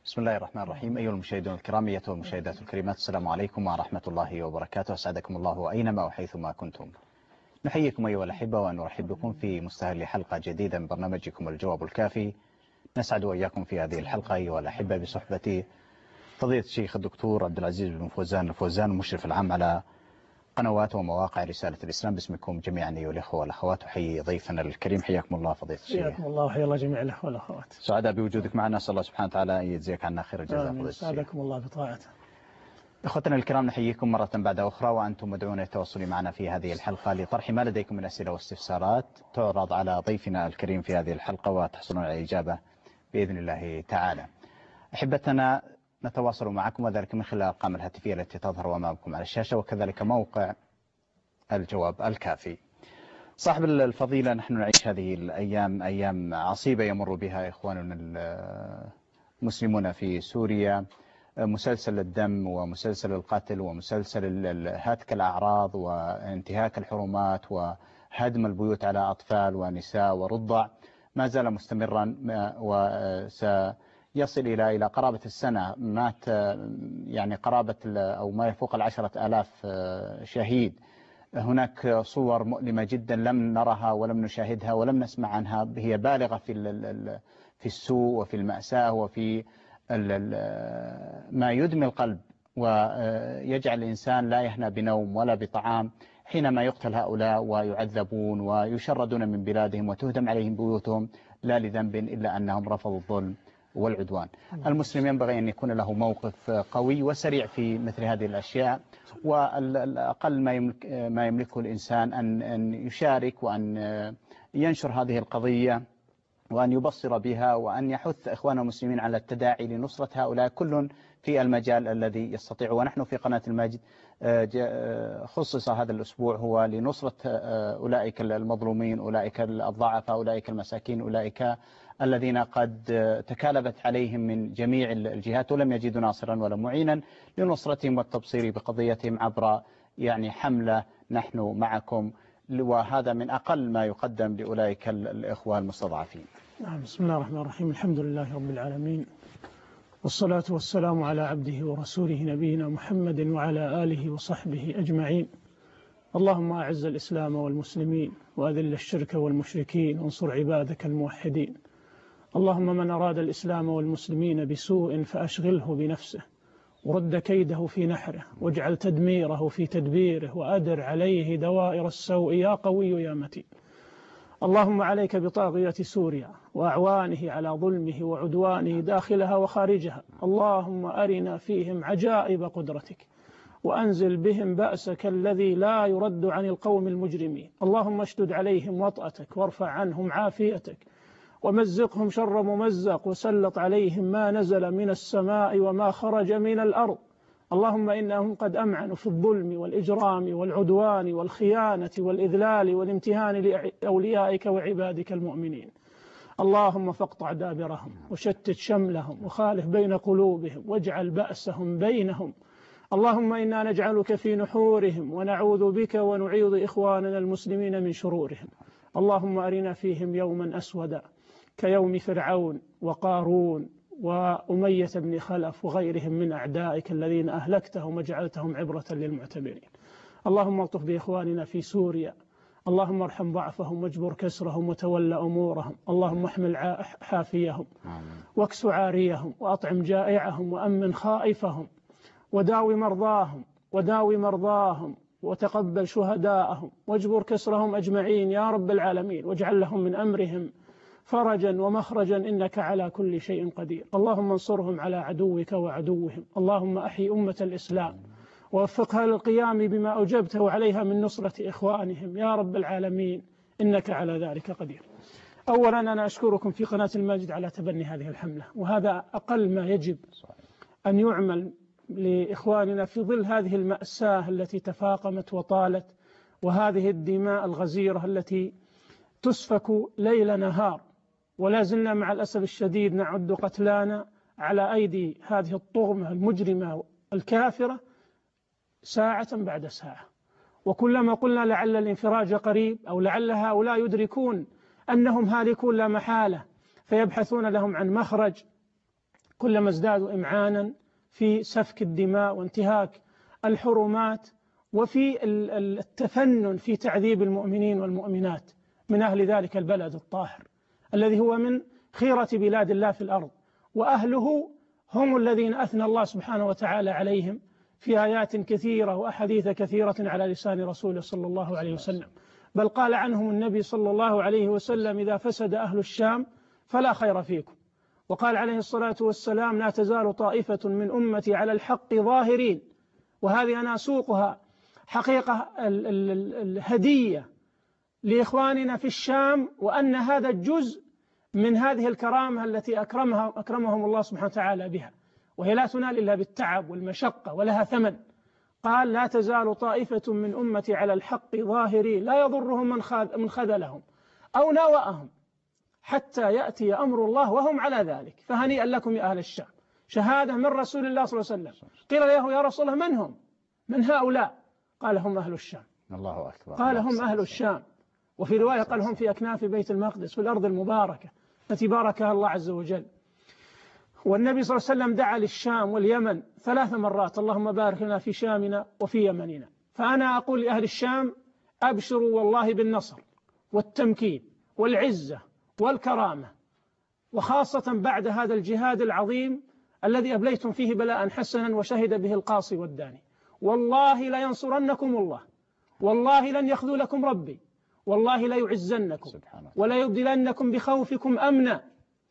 بسم الله الرحمن الرحيم. أيها المشاهدون الكرام، أيها المشاهدات الكريمات، السلام عليكم ورحمة الله وبركاته. أسعدكم الله أينما وحيثما كنتم. نحييكم أيها الأحبة ونرحب بكم في مستهل حلقة جديدة من برنامجكم الجواب الكافي. نسعد وإياكم في هذه الحلقة أيها الأحبة بصحبة فضيلة الشيخ الدكتور عبد العزيز بن فوزان الفوزان، المشرف العام على قنوات ومواقع رسالة الإسلام. باسمكم جميعا أيها الأخوة والأخوات، أحيي ضيفنا الكريم. حياكم الله فضيلة الشيخ. حياكم الله وحيا الله جميع الأخوة والأخوات. سعداء بوجودك معنا، أسأل الله سبحانه وتعالى أن يجزيك عنا خير الجزاء فضيلة الشيخ. سعدكم الله بطاعته. إخوتنا الكرام، نحييكم مرة بعد أخرى، وأنتم مدعون للتواصل معنا في هذه الحلقة لطرح ما لديكم من أسئلة واستفسارات تعرض على ضيفنا الكريم في هذه الحلقة وتحصلون على الإجابة بإذن الله تعالى. أحبتنا، نتواصل معكم وذلك من خلال الأرقام الهاتفية التي تظهر أمامكم على الشاشة، وكذلك موقع الجواب الكافي. صاحب الفضيلة، نحن نعيش هذه الأيام أيام عصيبة يمر بها إخواننا المسلمون في سوريا. مسلسل الدم ومسلسل القتل ومسلسل هتك الأعراض وانتهاك الحرمات وهدم البيوت على أطفال ونساء ورضع ما زال مستمرا، وسيصل إلى قرابة السنة. مات يعني قرابة أو ما يفوق 10,000 شهيد. هناك صور مؤلمة جدا لم نرها ولم نشاهدها ولم نسمع عنها، هي بالغة في السوء وفي المأساة وفي ما يدمي القلب ويجعل الإنسان لا يهنى بنوم ولا بطعام حينما يقتل هؤلاء ويعذبون ويشردون من بلادهم وتهدم عليهم بيوتهم، لا لذنب إلا أنهم رفضوا الظلم والعدوان. المسلم ينبغي أن يكون له موقف قوي وسريع في مثل هذه الأشياء، والأقل ما يملكه الإنسان أن يشارك وأن ينشر هذه القضية وأن يبصر بها وأن يحث إخواننا المسلمين على التداعي لنصرة هؤلاء، كل في المجال الذي يستطيع. ونحن في قناة المجد خصص هذا الأسبوع هو لنصرة أولئك المظلومين، أولئك الضعفاء، أولئك المساكين، أولئك الذين قد تكالبت عليهم من جميع الجهات ولم يجدوا ناصرا ولا معينا لنصرتهم والتبصير بقضيتهم عبر حملة نحن معكم، وهذا من أقل ما يقدم لأولئك الإخوة المستضعفين. بسم الله الرحمن الرحيم. الحمد لله رب العالمين، والصلاة والسلام على عبده ورسوله نبينا محمد وعلى آله وصحبه أجمعين. اللهم أعز الإسلام والمسلمين وأذل الشرك والمشركين وانصر عبادك الموحدين. اللهم من أراد الإسلام والمسلمين بسوء فأشغله بنفسه ورد كيده في نحره واجعل تدميره في تدبيره وأدر عليه دوائر السوء يا قوي يا متين. اللهم عليك بطاغية سوريا وأعوانه على ظلمه وعدوانه داخلها وخارجها. اللهم أرنا فيهم عجائب قدرتك وأنزل بهم بأسك الذي لا يرد عن القوم المجرمين. اللهم اشدد عليهم وطأتك وارفع عنهم عافيتك ومزقهم شر ممزق وسلط عليهم ما نزل من السماء وما خرج من الأرض. اللهم إنهم قد أمعنوا في الظلم والإجرام والعدوان والخيانة والإذلال والامتهان لأوليائك وعبادك المؤمنين. اللهم فاقطع دابرهم وشتت شملهم وخالف بين قلوبهم واجعل بأسهم بينهم. اللهم إنا نجعلك في نحورهم ونعوذ بك ونعيذ إخواننا المسلمين من شرورهم. اللهم أرنا فيهم يوما أسودا كيوم فرعون وقارون وأمية بن خلف وغيرهم من أعدائك الذين أهلكتهم وجعلتهم عبرة للمعتبرين. اللهم الطف بإخواننا في سوريا. اللهم ارحم ضعفهم واجبر كسرهم وتولى أمورهم. اللهم احمل حافيهم واكس عاريهم وأطعم جائعهم وأمن خائفهم وداوي مرضاهم وتقبل شهداءهم واجبر كسرهم أجمعين يا رب العالمين، واجعل لهم من أمرهم فرجا ومخرجا إنك على كل شيء قدير. اللهم انصرهم على عدوك وعدوهم. اللهم أحي أمة الإسلام ووفقها للقيام بما أوجبته عليها من نصرة إخوانهم يا رب العالمين إنك على ذلك قدير. أولا أنا أشكركم في قناة المجد على تبني هذه الحملة، وهذا أقل ما يجب أن يعمل لإخواننا في ظل هذه المأساة التي تفاقمت وطالت، وهذه الدماء الغزيرة التي تسفك ليل نهار، ولا زلنا مع الأسف الشديد نعد قتلانا على أيدي هذه الطغمة المجرمة الكافرة ساعة بعد ساعة. وكلما قلنا لعل الانفراج قريب أو لعل هؤلاء يدركون أنهم هالكون لا محالة فيبحثون لهم عن مخرج كلما ازدادوا إمعانا في سفك الدماء وانتهاك الحرمات وفي التفنن في تعذيب المؤمنين والمؤمنات من أهل ذلك البلد الطاهر الذي هو من خيرة بلاد الله في الأرض، وأهله هم الذين أثنى الله سبحانه وتعالى عليهم في آيات كثيرة وأحاديث كثيرة على لسان رسوله صلى الله عليه وسلم. بل قال عنهم النبي صلى الله عليه وسلم: إذا فسد أهل الشام فلا خير فيكم. وقال عليه الصلاة والسلام: لا تزال طائفة من أمتي على الحق ظاهرين. وهذه أنا أسوقها حقيقة الهدية لإخواننا في الشام، وأن هذا الجزء من هذه الكرامة التي أكرمهم الله سبحانه وتعالى بها، وهي لا تنال إلا بالتعب والمشقة ولها ثمن. قال: لا تزال طائفة من أمتي على الحق ظاهرين لا يضرهم من خذلهم أو ناوأهم حتى يأتي أمر الله وهم على ذلك. فهنيئا لكم يا أهل الشام. شهادة من رسول الله صلى الله عليه وسلم. قيل له: يا رسول الله من هم؟ من هؤلاء؟ قال: هم أهل الشام. الله أكبر. قال: هم أهل الشام. وفي رواية قال: هم في أكناف بيت المقدس في الأرض المباركة التي باركها الله عز وجل. والنبي صلى الله عليه وسلم دعا للشام واليمن 3 مرات: اللهم بارك لنا في شامنا وفي يمننا. فأنا أقول لأهل الشام: أبشروا والله بالنصر والتمكين والعزة والكرامة، وخاصة بعد هذا الجهاد العظيم الذي أبليتم فيه بلاء حسنا وشهد به القاصي والداني. والله لا ينصرنكم الله، والله لن يخذلكم ربي، والله لا يعزنكم ولا يبدلنكم بخوفكم أمنا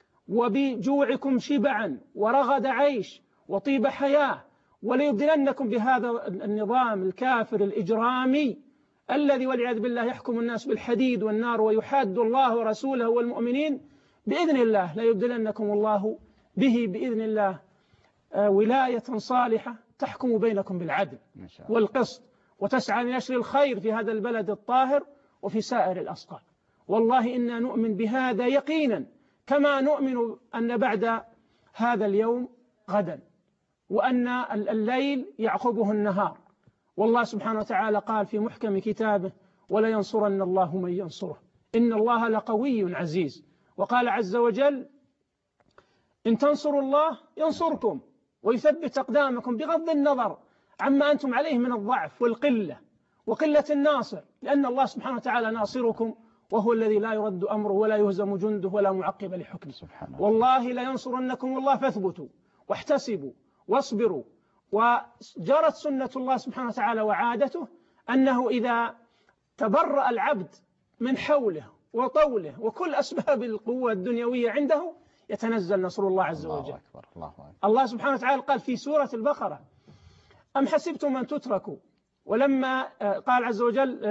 وبجوعكم شبعا ورغد عيش وطيب حياة، وليبدلنكم بهذا النظام الكافر الإجرامي الذي والعياذ بالله يحكم الناس بالحديد والنار ويحاد الله ورسوله والمؤمنين. بإذن الله لا يبدلنكم الله به بإذن الله ولاية صالحة تحكم بينكم بالعدل والقسط وتسعى لنشر الخير في هذا البلد الطاهر وفي سائر الأصقاع. والله إنا نؤمن بهذا يقينا، كما نؤمن أن بعد هذا اليوم غدا، وأن الليل يعقبه النهار. والله سبحانه وتعالى قال في محكم كتابه: ولا ينصرن الله من ينصره إن الله لقوي عزيز. وقال عز وجل: إن تنصروا الله ينصركم ويثبت أقدامكم، بغض النظر عما أنتم عليه من الضعف والقلة وقلة الناصر، لأن الله سبحانه وتعالى ناصركم، وهو الذي لا يرد أمره ولا يهزم جنده ولا معقب لحكمه. والله لا ينصرنكم الله فاثبتوا واحتسبوا واصبروا. وجرت سنة الله سبحانه وتعالى وعادته أنه إذا تبرأ العبد من حوله وطوله وكل أسباب القوة الدنيوية عنده يتنزل نصر الله عز وجل. الله أكبر. الله سبحانه وتعالى قال في سورة البقرة: أم حسبتم أن تتركوا، ولما قال عز وجل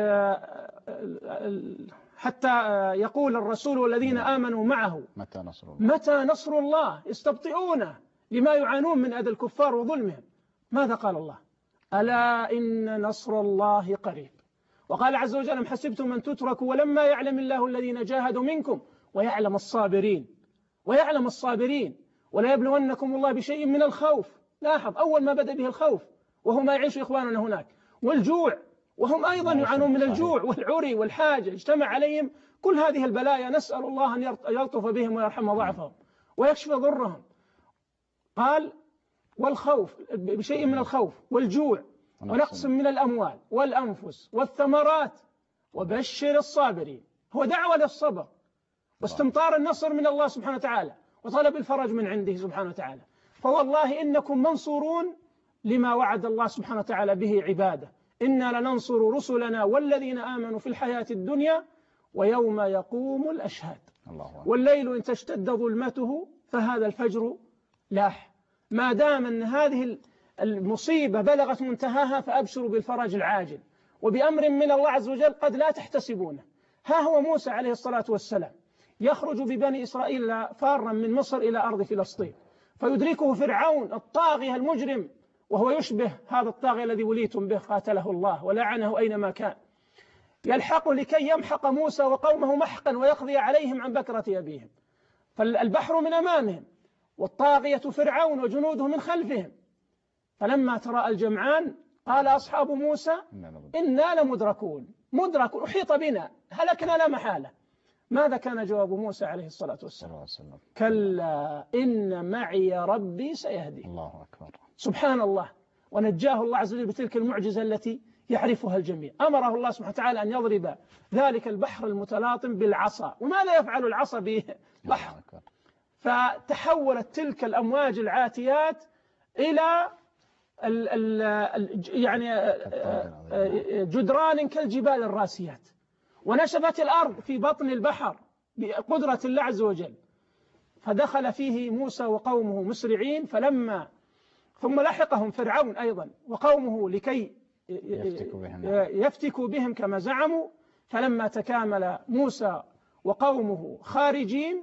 حتى يقول الرسول والذين آمنوا معه: متى نصر الله يستبطئونه لما يعانون من أذى الكفار وظلمهم. ماذا قال الله؟ ألا إن نصر الله قريب. وقال عز وجل: أم حسبتم أن تتركوا ولما يعلم الله الذين جاهدوا منكم ويعلم الصابرين. ويعلم الصابرين. ولا يبلونكم الله بشيء من الخوف. لاحظ أول ما بدأ به الخوف وهو ما يعيش إخواننا هناك، والجوع وهم أيضا يعانون من الجوع والعري والحاجة، اجتمع عليهم كل هذه البلايا. نسأل الله أن يلطف بهم ويرحم ضعفهم ويكشف ضرهم. قال: والخوف بشيء من الخوف والجوع ونقص من الأموال والأنفس والثمرات وبشر الصابرين. هو دعوة للصبر واستمطار النصر من الله سبحانه وتعالى وطلب الفرج من عنده سبحانه وتعالى. فوالله إنكم منصورون لما وعد الله سبحانه وتعالى به عباده: إنا لننصر رسلنا والذين آمنوا في الحياة الدنيا ويوم يقوم الأشهاد. والليل إن تشتد ظلمته فهذا الفجر لاح. ما دام أن هذه المصيبة بلغت منتهاها فأبشروا بالفرج العاجل وبأمر من الله عز وجل قد لا تحتسبونه. ها هو موسى عليه الصلاة والسلام يخرج ببني إسرائيل فارا من مصر إلى أرض فلسطين، فيدركه فرعون الطاغية المجرم، وهو يشبه هذا الطاغية الذي وليتم به قاتله الله ولعنه أينما كان، يلحق لكي يمحق موسى وقومه محقا ويقضي عليهم عن بكرة أبيهم. فالبحر من أمامهم والطاغية فرعون وجنوده من خلفهم. فلما تراءى الجمعان قال أصحاب موسى: إنا لمدركون. أحيط بنا، هلكنا لا محالة. ماذا كان جواب موسى عليه الصلاة والسلام؟ كلا إن معي ربي سيهدي. الله أكبر. سبحان الله. ونجاه الله عز وجل بتلك المعجزة التي يعرفها الجميع. أمره الله سبحانه وتعالى أن يضرب ذلك البحر المتلاطم بالعصا. وماذا يفعل العصا ببحر؟ فتحولت تلك الأمواج العاتيات إلى يعني جدران كالجبال الراسيات، ونشفت الأرض في بطن البحر بقدرة الله عز وجل. فدخل فيه موسى وقومه مسرعين، ثم لحقهم فرعون أيضا وقومه لكي يفتكوا بهم كما زعموا. فلما تكامل موسى وقومه خارجين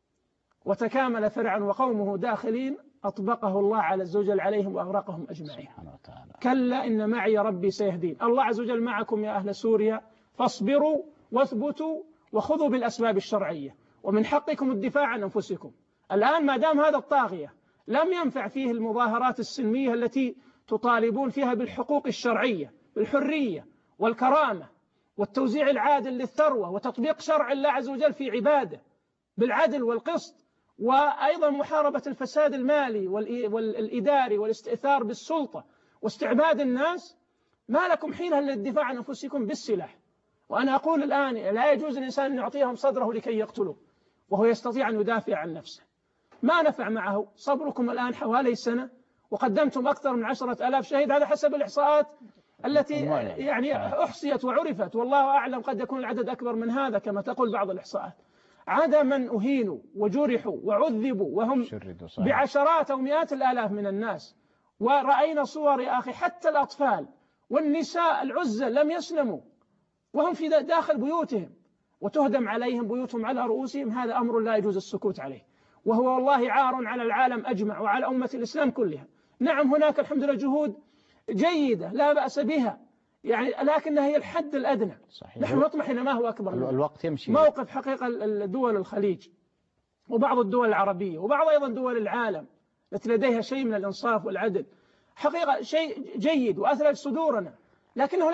وتكامل فرعون وقومه داخلين أطبقه الله عز وجل عليهم وأغرقهم أجمعين. كلا إن معي ربي سيهدين. الله عز وجل معكم يا أهل سوريا، فاصبروا واثبتوا وخذوا بالأسباب الشرعية، ومن حقكم الدفاع عن أنفسكم. الآن ما دام هذا الطاغية لم ينفع فيه المظاهرات السلمية التي تطالبون فيها بالحقوق الشرعية، بالحرية والكرامة والتوزيع العادل للثروة وتطبيق شرع الله عز وجل في عباده بالعدل والقسط، وأيضا محاربة الفساد المالي والإداري والاستئثار بالسلطة واستعباد الناس، ما لكم حيلة للدفاع عن أنفسكم بالسلاح. وأنا أقول الآن لا يجوز الإنسان أن يعطيهم صدره لكي يقتلوه وهو يستطيع أن يدافع عن نفسه. ما نفع معه صبركم الآن حوالي سنة، وقدمتم أكثر من 10,000 شهيد، هذا حسب الإحصاءات التي يعني أحصيت وعرفت، والله أعلم قد يكون العدد أكبر من هذا كما تقول بعض الإحصاءات. عدا من أهينوا وجرحوا وعذبوا وهم بعشرات أو مئات الآلاف من الناس. ورأينا صور يا أخي حتى الأطفال والنساء العزل لم يسلموا وهم في داخل بيوتهم وتهدم عليهم بيوتهم على رؤوسهم. هذا أمر لا يجوز السكوت عليه، وهو والله عار على العالم أجمع وعلى أمة الإسلام كلها. نعم هناك الحمد لله جهود جيدة لا بأس بها، يعني لكنها هي الحد الأدنى. صحيح. نحن نطمح إلى ما هو أكبر منه. الوقت يمشي. موقف حقيقة دول الخليج وبعض الدول العربية وبعض أيضا دول العالم التي لديها شيء من الإنصاف والعدل حقيقة شيء جيد وأثلج صدورنا، لكنه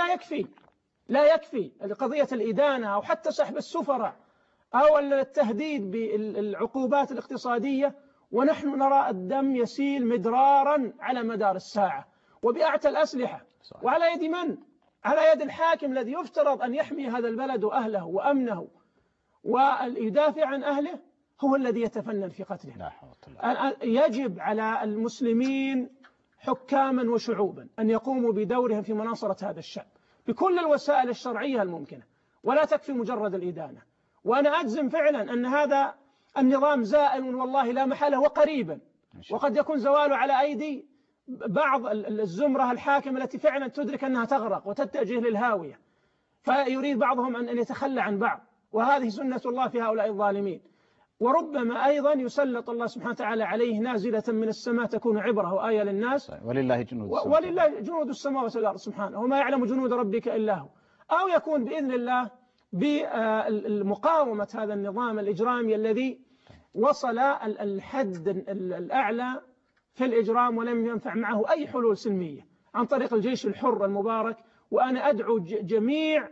لا يكفي لقضية الإدانة أو حتى سحب السفراء أو التهديد بالعقوبات الاقتصادية، ونحن نرى الدم يسيل مدرارا على مدار الساعة وبأعتى الأسلحة. صحيح. وعلى يد من؟ على يد الحاكم الذي يفترض أن يحمي هذا البلد وأهله وأمنه ويدافع عن أهله، هو الذي يتفنن في قتله. يجب على المسلمين حكاما وشعوبا أن يقوموا بدورهم في مناصرة هذا الشعب بكل الوسائل الشرعية الممكنة، ولا تكفي مجرد الإدانة. وأنا أجزم فعلا أن هذا النظام زائل والله لا محالة وقريبا، وقد يكون زواله على أيدي بعض الزمرة الحاكمة التي فعلا تدرك أنها تغرق وتتجه للهاوية، فيريد بعضهم أن يتخلى عن بعض، وهذه سنة الله في هؤلاء الظالمين. وربما أيضا يسلط الله سبحانه وتعالى عليه نازلة من السماء تكون عبرة وآية للناس. ولله جنود السماوات والأرض سبحانه، وما يعلم جنود ربك إلا هو. أو يكون بإذن الله بمقاومة هذا النظام الإجرامي الذي وصل الحد الأعلى في الإجرام ولم ينفع معه أي حلول سلمية عن طريق الجيش الحر المبارك. وأنا أدعو جميع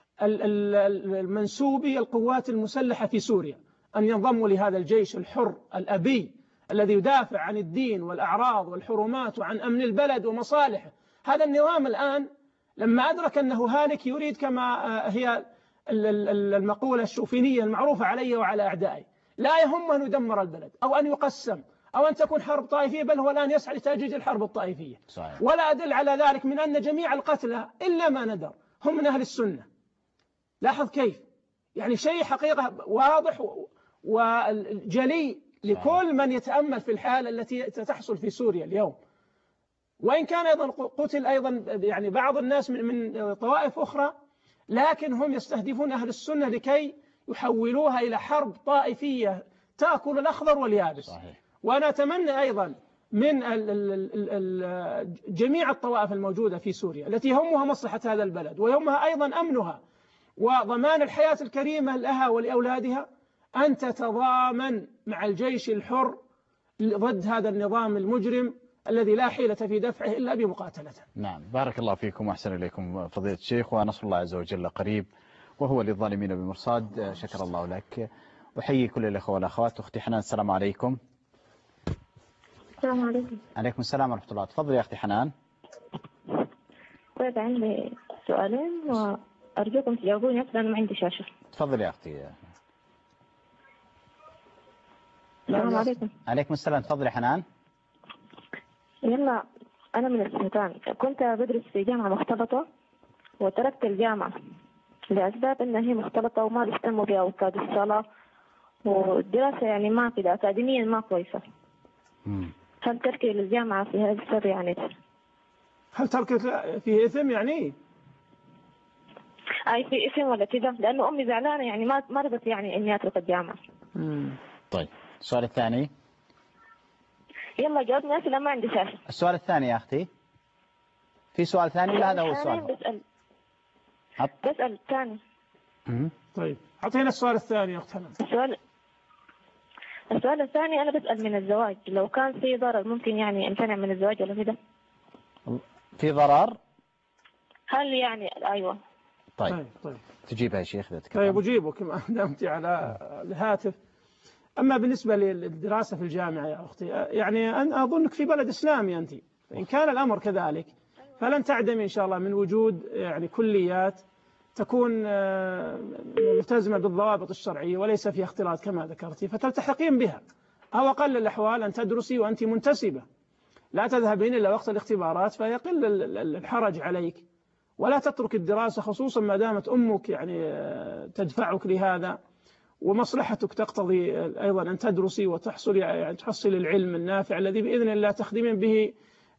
المنسوبي القوات المسلحة في سوريا أن ينضموا لهذا الجيش الحر الأبي الذي يدافع عن الدين والأعراض والحرمات وعن أمن البلد ومصالحه. هذا النظام الآن لما أدرك أنه هالك يريد كما هي المقولة الشوفينية المعروفة علي وعلى أعدائي، لا يهم أن يدمر البلد أو أن يقسم أو أن تكون حرب طائفية، بل هو الآن يسعى لتأجيج الحرب الطائفية. صحيح. ولا أدل على ذلك من أن جميع القتلى إلا ما ندر هم من أهل السنة. لاحظ كيف يعني شيء حقيقة واضح وجلي لكل من يتأمل في الحالة التي تحصل في سوريا اليوم. وإن كان أيضا قتل أيضا يعني بعض الناس من طوائف أخرى، لكن هم يستهدفون أهل السنة لكي يحولوها إلى حرب طائفية تأكل الأخضر واليابس. صحيح. وأنا أتمنى أيضا من جميع الطوائف الموجودة في سوريا التي يهمها مصلحة هذا البلد ويهمها أيضا أمنها وضمان الحياة الكريمة لها ولأولادها أن تتضامن مع الجيش الحر ضد هذا النظام المجرم الذي لا حيلة في دفعه إلا بمقاتلته. نعم، بارك الله فيكم وأحسن إليكم فضيلة الشيخ، ونصر الله عز وجل قريب وهو للظالمين بمرصاد. شكر الله لك. أحيي كل الأخوة والأخوات. أختي حنان السلام عليكم. السلام عليكم. عليكم السلام ورحمة الله. تفضلي يا أختي حنان. طيب عندي سؤالين وأرجوكم تجاوبوني لأنه ما عندي شاشة. تفضلي يا أختي. السلام عليكم. عليكم السلام. تفضلي حنان. يلا أنا من السنتين كنت بدرس في جامعة مختلطة وتركت الجامعة لأسباب إنها هي مختلطة وما بيهتموا بها أوقات الصلاة والدراسة يعني ما كده أكاديميا ما كويسة. هل تركي للجامعة في هذا السر يعني؟ هل ترك فيه إثم يعني؟ أي في اسم ولا كده؟ لأنه أمي زعلانة يعني ما رضت يعني إني أترك الجامعة. طيب السؤال الثاني. يلا جاوبني أسئلة ما عندي شاشة. السؤال الثاني يا أختي. في سؤال ثاني ولا هذا هو السؤال؟ بسأل الثاني. طيب أعطينا السؤال الثاني يا أخت حنان. السؤال الثاني أنا بسأل من الزواج لو كان في ضرر ممكن يعني امتنع من الزواج ولا كده؟ في ضرر؟ هل يعني أيوة. طيب تجيبها يا شيخ. طيب أجيبك ما دمت على الهاتف. أما بالنسبة للدراسة في الجامعة يا أختي يعني أنا أظنك في بلد إسلامي أنت، إن كان الأمر كذلك فلن تعدمي إن شاء الله من وجود يعني كليات تكون ملتزمة بالضوابط الشرعية وليس فيها اختلاط كما ذكرتي فتلتحقين بها، أو أقل الأحوال أن تدرسي وأنت منتسبة لا تذهبين إلا وقت الاختبارات فيقل الحرج عليك، ولا تترك الدراسة خصوصا ما دامت أمك يعني تدفعك لهذا ومصلحتك تقتضي أيضا أن تدرسي وتحصلي يعني تحصلي العلم النافع الذي بإذن الله تخدمين به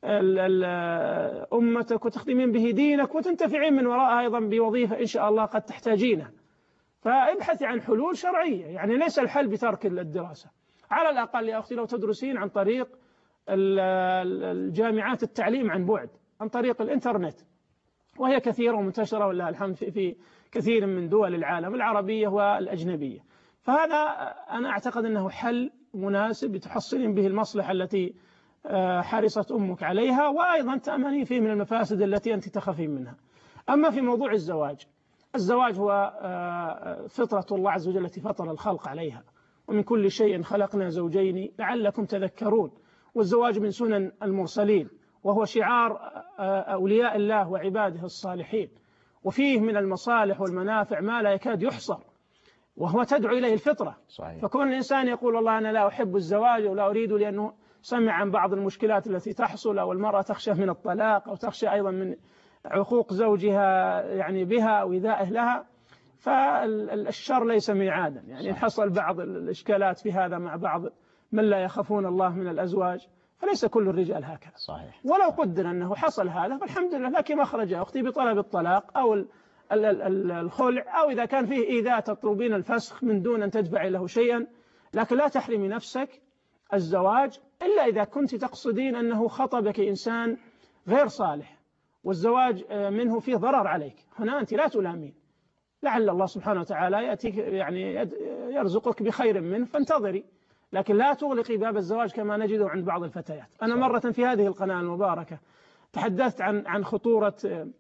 أمتك وتخدمين به دينك وتنتفعين من وراءها أيضا بوظيفة إن شاء الله قد تحتاجينها. فابحثي عن حلول شرعية، يعني ليس الحل بترك الدراسة، على الأقل يا أختي لو تدرسين عن طريق الجامعات التعليم عن بعد عن طريق الإنترنت، وهي كثيرة ومنتشرة ولله الحمد في كثير من دول العالم العربية والأجنبية. فهذا أنا أعتقد أنه حل مناسب تحصلين به المصلحة التي حرصت أمك عليها وأيضا تأمنين فيه من المفاسد التي أنت تخافين منها. أما في موضوع الزواج هو فطرة الله عز وجل التي فطر الخلق عليها، ومن كل شيء خلقنا زوجين لعلكم تذكرون، والزواج من سنن المرسلين وهو شعار أولياء الله وعباده الصالحين، وفيه من المصالح والمنافع ما لا يكاد يحصر، وهو تدعو إليه الفطرة. صحيح. فكون الإنسان يقول والله أنا لا أحب الزواج ولا أريد لأنه سمع عن بعض المشكلات التي تحصل، أو المرأة تخشى من الطلاق أو تخشى أيضا من عقوق زوجها يعني بها أو إيذائه لها، فالشر ليس ميعادا، يعني إن حصل بعض الإشكالات في هذا مع بعض من لا يخافون الله من الأزواج فليس كل الرجال هكذا. صحيح. ولو قدر أنه حصل هذا فالحمد لله لك مخرج يا أختي بطلب الطلاق أو الخلع، أو إذا كان فيه إيذاء تطلبين الفسخ من دون أن تدفعي له شيئا، لكن لا تحرمي نفسك الزواج إلا إذا كنت تقصدين أنه خطبك إنسان غير صالح والزواج منه فيه ضرر عليك، هنا أنت لا تلامين، لعل الله سبحانه وتعالى يأتيك يعني يرزقك بخير منه فانتظري، لكن لا تغلقي باب الزواج كما نجده عند بعض الفتيات. أنا مرة في هذه القناة المباركة تحدثت عن خطورة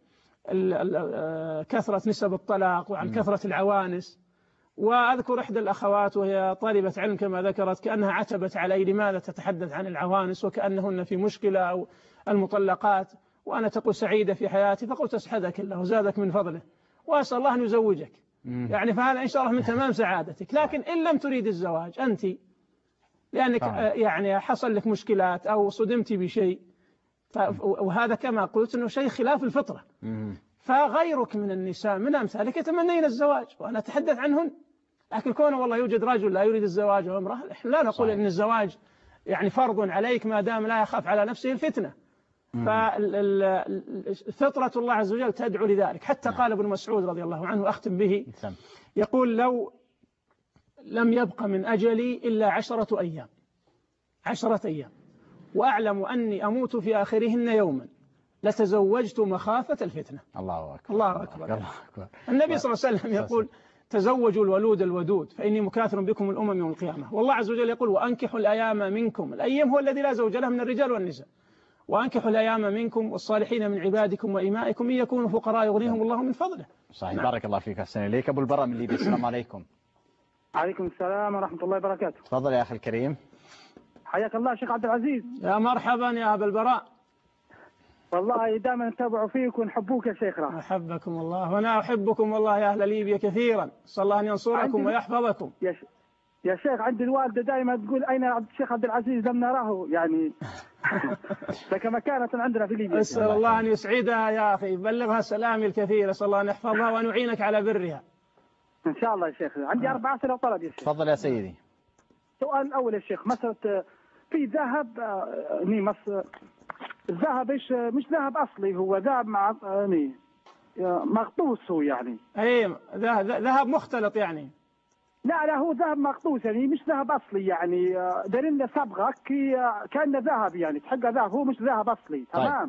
كثرة نسب الطلاق وعن كثرة العوانس، وأذكر إحدى الأخوات وهي طالبة علم كما ذكرت كأنها عتبت علي لماذا تتحدث عن العوانس وكأنهن في مشكلة أو المطلقات، وأنا تقول سعيدة في حياتي، فقلت أسعدك الله وزادك من فضله وأسأل الله أن يزوجك، يعني فهذا إن شاء الله من تمام سعادتك. لكن إن لم تريد الزواج أنت لأنك يعني حصل لك مشكلات أو صدمت بشيء، وهذا كما قلت أنه شيء خلاف الفطرة، فغيرك من النساء من أمثالك يتمنين الزواج وأنا أتحدث عنهن، لكن كونه والله يوجد رجل لا يريد الزواج وامرأة، نحن لا نقول أن الزواج يعني فرض عليك ما دام لا يخاف على نفسه الفتنة. ففطرة الله عز وجل تدعو لذلك، حتى قال ابن مسعود رضي الله عنه أختم به يقول لو لم يبق من أجلي إلا 10 أيام وأعلم أني أموت في آخرهن يوما لتزوجت مخافة الفتنة. الله أكبر. الله أكبر. النبي صلى الله عليه وسلم يقول تزوجوا الولود الودود فإني مكاثر بكم الأمم يوم القيامة، والله عز وجل يقول وأنكحوا الأيام منكم، الأيام هو الذي لا زوج له من الرجال والنساء، وأنكحوا الأيام منكم والصالحين من عبادكم وإمائكم إن يكونوا فقراء يغنيهم الله من فضله. صحيح. بارك الله فيك. أحسن إليك. أبو البراء من ليبيا. السلام عليكم. عليكم السلام ورحمة الله وبركاته. تفضل يا أخي الكريم. حياك الله شيخ عبد العزيز. يا مرحبا يا أبا البراء. والله دائما نتابع فيك ونحبوك يا شيخنا. أحبكم الله وأنا أحبكم والله يا أهل ليبيا كثيرا. صلى الله أن ينصركم ويحفظكم. يا شيخ عندي الوالدة دائما تقول أين الشيخ عبد العزيز لم نراه يعني لك مكانة عندنا في ليبيا. أسأل الله أن يسعدها يا أخي، بلغها سلامي الكثير، أسأل الله أن يحفظها وأن يعينك على برها إن شاء الله يا شيخ. عندي 4 أسئلة وطلب يا شيخ. تفضل يا سيدي. السؤال الأول يا شيخ، مسألة في ذهب الذهب مش ذهب أصلي، هو ذهب مع مغطوس هو يعني. أي ذهب مختلط يعني. لا هو ذهب مغطوس يعني مش ذهب أصلي يعني دارين له صبغة كأنه ذهب يعني تحقه ذهب، هو مش ذهب أصلي. تمام.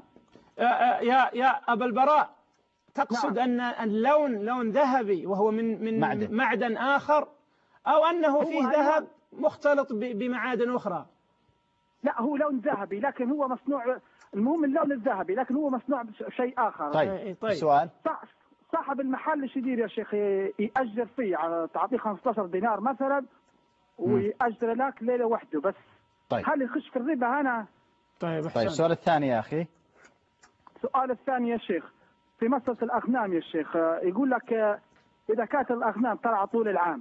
يا أبا البراء تقصد نعم. أن لون ذهبي وهو من معدن آخر، أو أنه فيه ذهب مختلط بمعادن أخرى؟ لا هو لون ذهبي لكن هو مصنوع، المهم اللون الذهبي لكن هو مصنوع بشيء آخر. طيب. السؤال صاحب المحل ايش يدير يا شيخ؟ يأجر فيه، تعطيه 15 دينار مثلا ويأجر لك ليلة واحدة بس. طيب. هل يخش في الربا هنا؟ طيب السؤال الثاني يا أخي. السؤال الثاني يا شيخ في مسألة الأغنام يا شيخ، يقول لك إذا كانت الأغنام طلع طول العام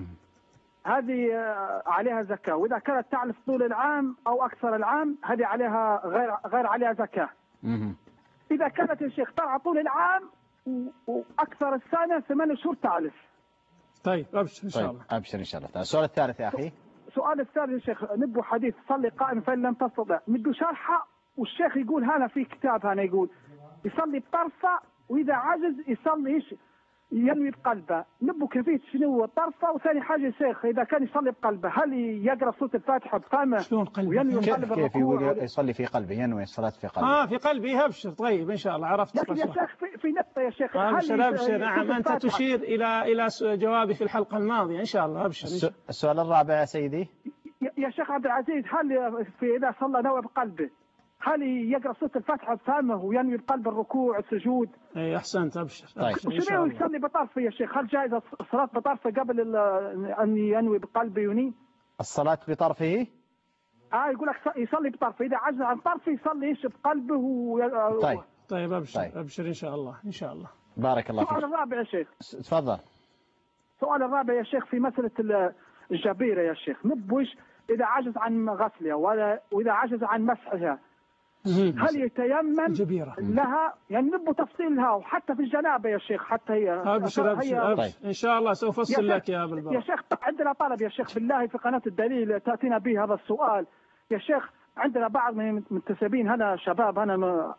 هذه عليها زكاة، وإذا كانت تعلف طول العام أو أكثر العام هذه عليها غير عليها زكاة. إذا كانت يا شيخ طلع طول العام وأكثر السنة 8 شهور تعلف. طيب أبشر إن شاء الله. أبشر إن شاء الله. السؤال الثالث يا أخي. السؤال الثالث يا شيخ، نبو حديث صلي قائم فإن لم تستطع، نبو شرحه والشيخ يقول هنا في كتاب هنا يقول يصلي بطرفه وإذا عجز يصلي ينوي بقلبه. نبو كيفية شنو الطرفه، وثاني حاجة يا شيخ إذا كان يصلي بقلبه هل يقرأ سورة الفاتحة بفمه وينوي بقلبه؟ كيف يقول يصلي في قلبه، ينوي الصلاة في قلبه؟ في قلبه. أبشر. طيب إن شاء الله عرفت. لكن يا شيخ في نقطة يا شيخ. أبشر. نعم أنت تشير إلى جوابي في الحلقة الماضية إن شاء الله. أبشر. السؤال الرابع يا سيدي. يا شيخ عبد العزيز، هل إذا صلى نوى بقلبه هل يقرأ سورة الفاتحة بفمه وينوي بقلب الركوع والسجود؟ اي احسنت. ابشر. طيب. وشنو يصلي بطرفه يا شيخ؟ هل جائزة الصلاة بطرفه قبل أن ينوي بقلبه يني؟ الصلاة بطرفه؟ يقول لك يصلي بطرفه، إذا عجز عن طرفه يصلي ايش بقلبه طيب أبشر. أبشر إن شاء الله. إن شاء الله. بارك الله فيك. السؤال الرابع يا شيخ. تفضل. السؤال الرابع يا شيخ في مسألة الجبيرة يا شيخ، نبوش إذا عجز عن غسلها وإذا عجز عن مسحها هل يتيمم جبيرة لها؟ يعني نبو تفصيلها وحتى في الجنابة يا شيخ حتى هي. أبشر. طيب. إن شاء الله سوف أفصل لك يا أبو البراء. يا شيخ عندنا طلب يا شيخ بالله في قناة الدليل تأتينا به هذا السؤال يا شيخ. عندنا بعض من المنتسبين هنا شباب هنا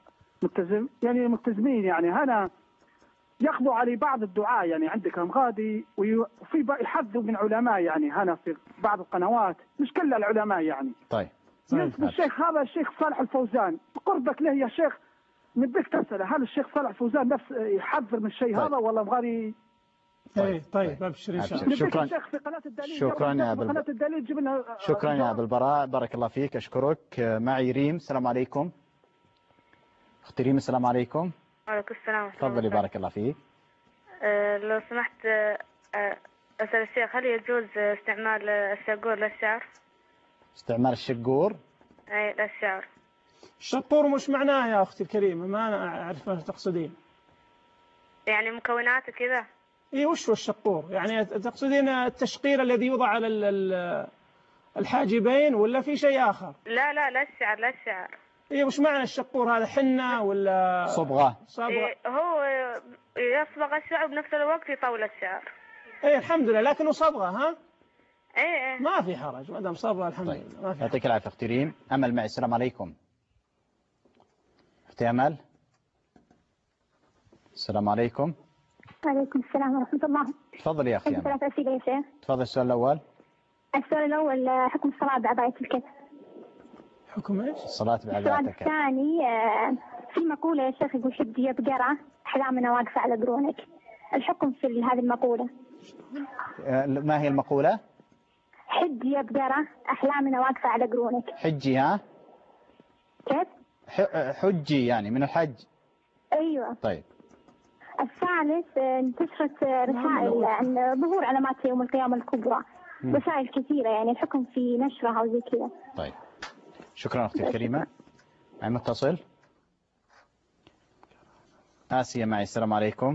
ملتزمين يعني هنا ياخذوا علي بعض الدعاء يعني عندك غادي وفي يحذوا من علماء يعني هنا في بعض القنوات مش كل العلماء يعني. طيب. الشيخ هذا الشيخ صالح الفوزان قربك له يا شيخ، نبيك تسأله هل الشيخ صالح الفوزان نفس يحذر من الشيء هذا ولا مغاري؟ طيب أبشر إن شاء الله. شكرا. شكرا يا أبو البراء. شكرا يا أبو البراء. بارك الله فيك. أشكرك. معي ريم. السلام عليكم. أختي ريم السلام عليكم. وعليكم السلام. تفضلي. بارك الله فيك. لو سمحت أسأل الشيخ هل يجوز استعمال الشقور للشعر؟ استعمال الشقور؟ أي للشعر. الشقور مش معناه يا أختي الكريمة، ما أنا أعرف ما تقصدين. يعني مكوناته كذا؟ إيه وش هو الشقور؟ يعني تقصدين التشقير الذي يوضع على الحاجبين ولا في شيء آخر؟ لا للشعر. إيه وش معنى الشقور هذا؟ حنة ولا صبغة؟ إيه هو يصبغ الشعر بنفس الوقت يطول الشعر. إيه الحمد لله لكنه صبغة ها؟ إيه ما في حرج ما دام صبغة الحمد لله. ما في. يعطيك العافية أختي ريم. أمل معي. السلام عليكم. أختي أمل. السلام عليكم. وعليكم السلام ورحمة الله. تفضل يا أختي أمل. 3 أسئلة يا شيخ. تفضل. السؤال الأول. السؤال الأول حكم الصلاة بعباية الكتف. حكم إيش؟ الصلاة بعباية السؤال الكتف. الثاني في مقولة يا شيخ يقول حد يبقرة أحلامنا واقفة على قرونك، الحكم في هذه المقولة؟ ما هي المقولة؟ حد يبقرة أحلامنا واقفة على قرونك. حجي ها؟ كيف؟ حجي يعني من الحج. أيوة. طيب. الثالث انتشرت رسائل عن ظهور علامات يوم القيامة الكبرى، رسائل كثيرة يعني الحكم في نشرها أو زي كذا. طيب شكرا أختي الكريمة. معي متصل. آسيا معي. السلام عليكم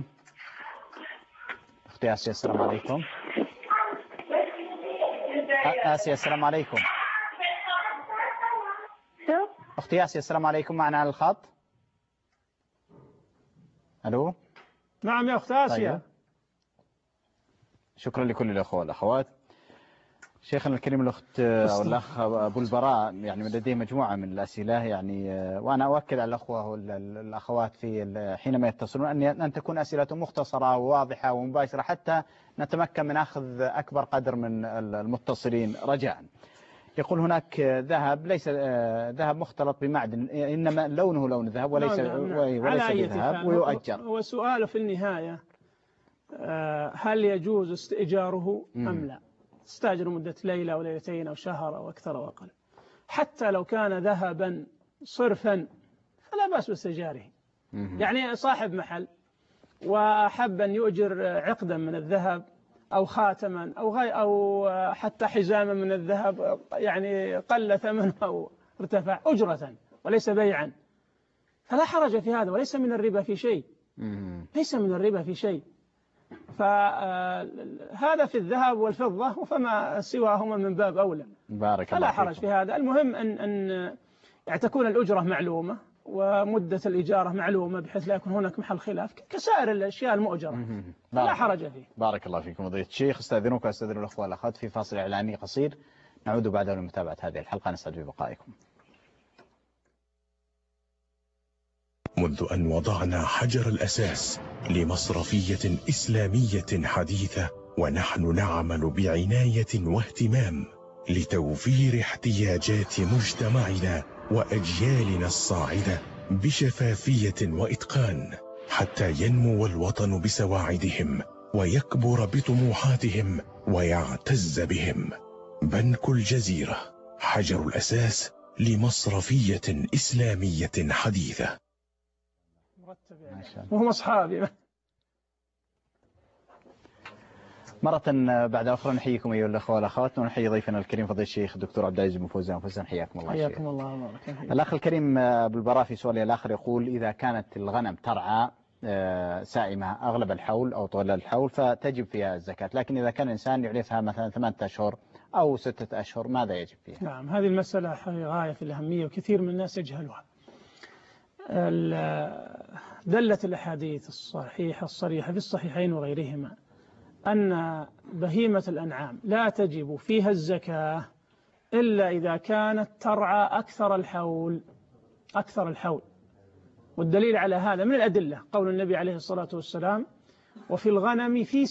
أختي آسيا. السلام عليكم. آسيا السلام عليكم. أختي آسيا السلام عليكم. معنا على الخط. ألو. نعم يا أخت آسيا. طيب. شكرا لكل الأخوة والأخوات. شيخنا الكريم الأخت أو الأخ أبو البراء يعني لديه مجموعة من الأسئلة يعني، وأنا أؤكد على الأخوة والأخوات في حينما يتصلون أن تكون أسئلتهم مختصرة وواضحة ومباشرة حتى نتمكن من أخذ أكبر قدر من المتصلين رجاء. يقول هناك ذهب ليس ذهب مختلط بمعدن، إنما لونه لون ذهب وليس بذهب ويؤجر. هو سؤاله في النهاية هل يجوز استئجاره أم لا؟ تستأجر مدة ليلة أو ليلتين أو شهر أو أكثر أو أقل. حتى لو كان ذهبا صرفا فلا بأس باستئجاره. يعني صاحب محل وأحب أن يؤجر عقدا من الذهب أو خاتما أو حتى حزاما من الذهب يعني قل ثمنه أو ارتفع أجرة وليس بيعا، فلا حرج في هذا وليس من الربا في شيء. ليس من الربا في شيء. فهذا في الذهب والفضة فما سواهما من باب أولى. بارك الله فلا حرج في هذا. المهم أن تكون الأجرة معلومة ومدة الإجارة معلومة بحيث لا يكون هناك محل خلاف كسائر الأشياء المؤجرة. لا حرج فيه. بارك الله فيكم فضيلة الشيخ. استأذنك واستأذن الأخوة والأخوات في فاصل إعلاني قصير، نعود بعده لمتابعة هذه الحلقة. نسعد ببقائكم. منذ أن وضعنا حجر الأساس لمصرفية إسلامية حديثة ونحن نعمل بعناية واهتمام لتوفير احتياجات مجتمعنا وأجيالنا الصاعدة بشفافية وإتقان حتى ينمو الوطن بسواعدهم ويكبر بطموحاتهم ويعتز بهم. بنك الجزيرة، حجر الأساس لمصرفية إسلامية حديثة. وهم أصحابي. مرة بعد أخرى نحييكم أيها الأخوة والأخوات، ونحيي ضيفنا الكريم فضيلة الشيخ الدكتور عبد العزيز بن فوزان. حياكم الله. حياكم الله وبارك. الأخ الكريم أبو البراء في سؤاله الآخر يقول إذا كانت الغنم ترعى سائمة أغلب الحول أو طول الحول فتجب فيها الزكاة، لكن إذا كان الإنسان يعرفها مثلا 8 أشهر أو 6 أشهر ماذا يجب فيها؟ نعم، هذه المسألة غاية في الأهمية وكثير من الناس يجهلها. دلت الأحاديث الصحيحة الصريحة في الصحيحين وغيرهما أن بهيمة الأنعام لا تجب فيها الزكاة إلا إذا كانت ترعى أكثر الحول. والدليل على هذا من الأدلة قول النبي عليه الصلاة والسلام وفي الغنم في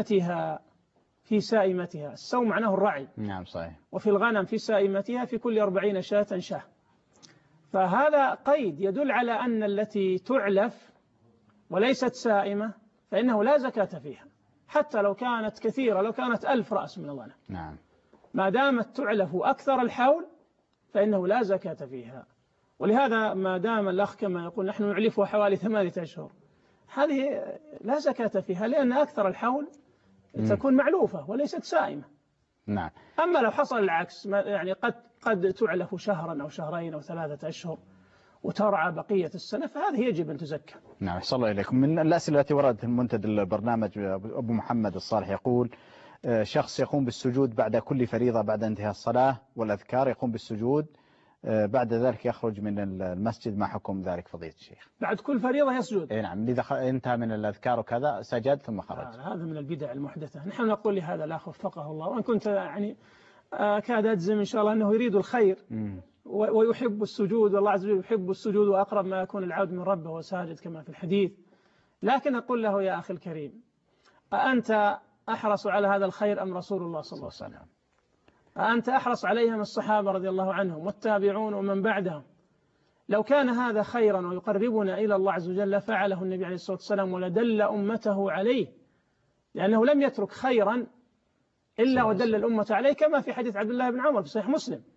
سائمتها. السوم معناه الرعي. نعم صحيح. وفي الغنم في سائمتها في كل 40 شاة. فهذا قيد يدل على أن التي تعلف وليست سائمة فإنه لا زكاة فيها حتى لو كانت كثيرة، لو كانت 1000 رأس من الغنم. نعم. ما دامت تعلف أكثر الحول فإنه لا زكاة فيها. ولهذا ما دام الأخ كما يقول نحن نعلفها حوالي 8 أشهر، هذه لا زكاة فيها لأن أكثر الحول تكون معلوفة وليست سائمة. نعم. أما لو حصل العكس يعني قد تعلف شهرا أو شهرين أو 3 أشهر وترعى بقية السنة فهذه يجب أن تزكى. نعم. صلى الله إليكم. من الأسئلة التي وردت من منتدى البرنامج أبو محمد الصالح يقول شخص يقوم بالسجود بعد كل فريضة بعد انتهاء الصلاة والأذكار، يقوم بالسجود بعد ذلك يخرج من المسجد، ما حكم ذلك فضيلة الشيخ؟ بعد كل فريضة يسجد. نعم، إذا انتهى من الأذكار وكذا سجد ثم خرج. هذا من البدع المحدثة. نحن نقول لهذا الأخ وفقه الله، وإن كنت يعني كاد أجزم إن شاء الله أنه يريد الخير ويحب السجود، والله عز وجل يحب السجود وأقرب ما يكون العبد من ربه وساجد كما في الحديث. لكن أقول له يا أخي الكريم أأنت أحرص على هذا الخير أم رسول الله صلى الله عليه وسلم؟ أأنت أحرص عليهم الصحابة رضي الله عنهم والتابعون ومن بعدهم؟ لو كان هذا خيرا ويقربنا إلى الله عز وجل فعله النبي عليه الصلاة والسلام ولدل أمته عليه، لأنه لم يترك خيرا إلا ودل الأمة عليه كما في حديث عبد الله بن عمر في صحيح مسلم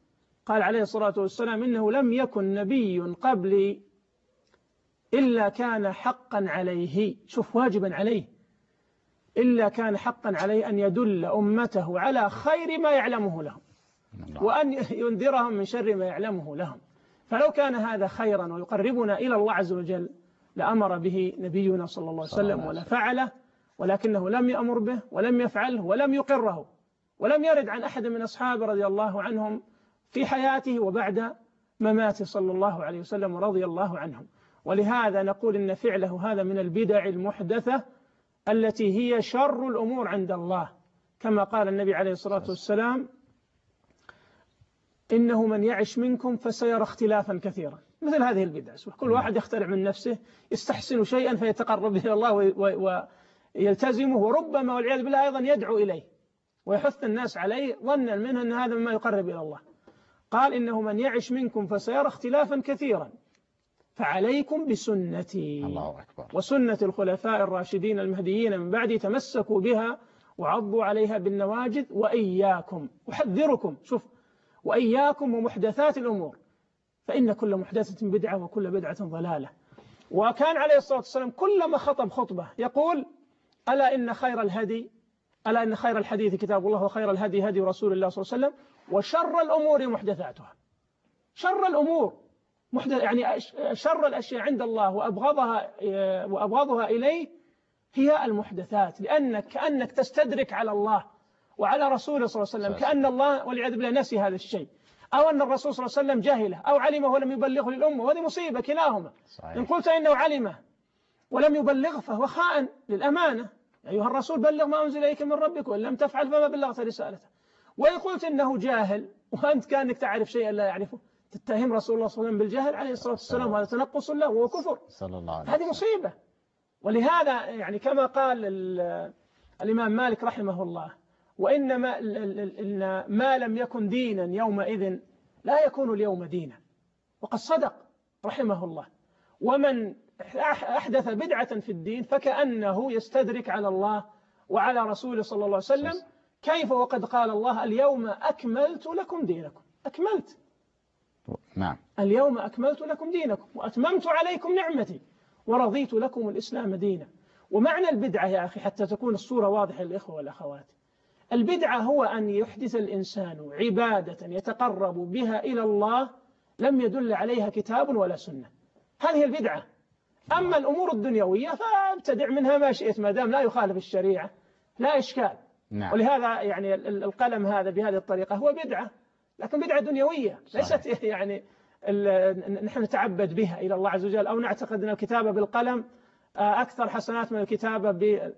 قال عليه الصلاة والسلام إنه لم يكن نبي قبلي إلا كان حقا عليه، شوف واجبا عليه، إلا كان حقا عليه أن يدل أمته على خير ما يعلمه لهم وأن ينذرهم من شر ما يعلمه لهم. فلو كان هذا خيرا ويقربنا إلى الله عز وجل لأمر به نبينا صلى الله عليه وسلم ولا فعله، ولكنه لم يأمر به ولم يفعله ولم يقره، ولم يرد عن أحد من أصحابه رضي الله عنهم في حياته وبعد مماته صلى الله عليه وسلم ورضي الله عنهم. ولهذا نقول إن فعله هذا من البدع المحدثة التي هي شر الأمور عند الله، كما قال النبي عليه الصلاة والسلام إنه من يعش منكم فسيرى اختلافا كثيرا. مثل هذه البدع، كل واحد يخترع من نفسه، يستحسن شيئا فيتقرب إلى الله ويلتزمه، وربما والعياذ بالله أيضا يدعو إليه ويحث الناس عليه ظنا منه أن هذا مما يقرب إلى الله. قال إنه من يعش منكم فسيرى اختلافا كثيرا فعليكم بسنتي الله أكبر وسنة الخلفاء الراشدين المهديين من بعدي تمسكوا بها وعضوا عليها بالنواجذ وإياكم، أحذركم، شوف، وإياكم ومحدثات الأمور فإن كل محدثة بدعة وكل بدعة ضلالة. وكان عليه الصلاة والسلام كلما خطب خطبة يقول ألا إن خير الحديث كتاب الله وخير الهدي هدي رسول الله صلى الله عليه وسلم وشر الأمور محدثاتها. شر الأمور يعني شر الأشياء عند الله وأبغضها إليه هي المحدثات، لأنك كأنك تستدرك على الله وعلى رسوله صلى الله عليه وسلم، كأن الله والعياذ بالله نسي هذا الشيء، أو أن الرسول صلى الله عليه وسلم جاهله أو علمه ولم يبلغه للأمة، وهذه مصيبة كلاهما. صحيح. إن قلت إنه علمه ولم يبلغه فهو خائن للأمانة، أيها الرسول بلغ ما أنزل إليك من ربك وإن لم تفعل فما بلغت رسالته. وإن قلت إنه جاهل وأنت كأنك تعرف شيئا لا يعرفه تتهم رسول الله صلى الله عليه وسلم بالجهل عليه الصلاة والسلام، وهذا تنقص له وهو كفر صلى الله عليه وسلم. هذه مصيبة. ولهذا يعني كما قال الإمام مالك رحمه الله وإنما إن ما لم يكن دينا يومئذ لا يكون اليوم دينا، وقد صدق رحمه الله. ومن أحدث بدعة في الدين فكأنه يستدرك على الله وعلى رسوله صلى الله عليه وسلم، كيف وقد قال الله اليوم أكملت لكم دينكم. أكملت، نعم، اليوم أكملت لكم دينكم وأتممت عليكم نعمتي ورضيت لكم الإسلام دينا. ومعنى البدعة يا أخي حتى تكون الصورة واضحة للإخوة والأخوات، البدعة هو أن يحدث الإنسان عبادة يتقرب بها إلى الله لم يدل عليها كتاب ولا سنة، هذه البدعة. أما الأمور الدنيوية فابتدع منها ما شئت ما دام لا يخالف الشريعة لا إشكال. نعم. ولهذا يعني القلم هذا بهذه الطريقة هو بدعة، لكن بدعة دنيوية ليست يعني نحن نتعبد بها إلى الله عز وجل، أو نعتقد أن الكتابة بالقلم أكثر حسنات من الكتابة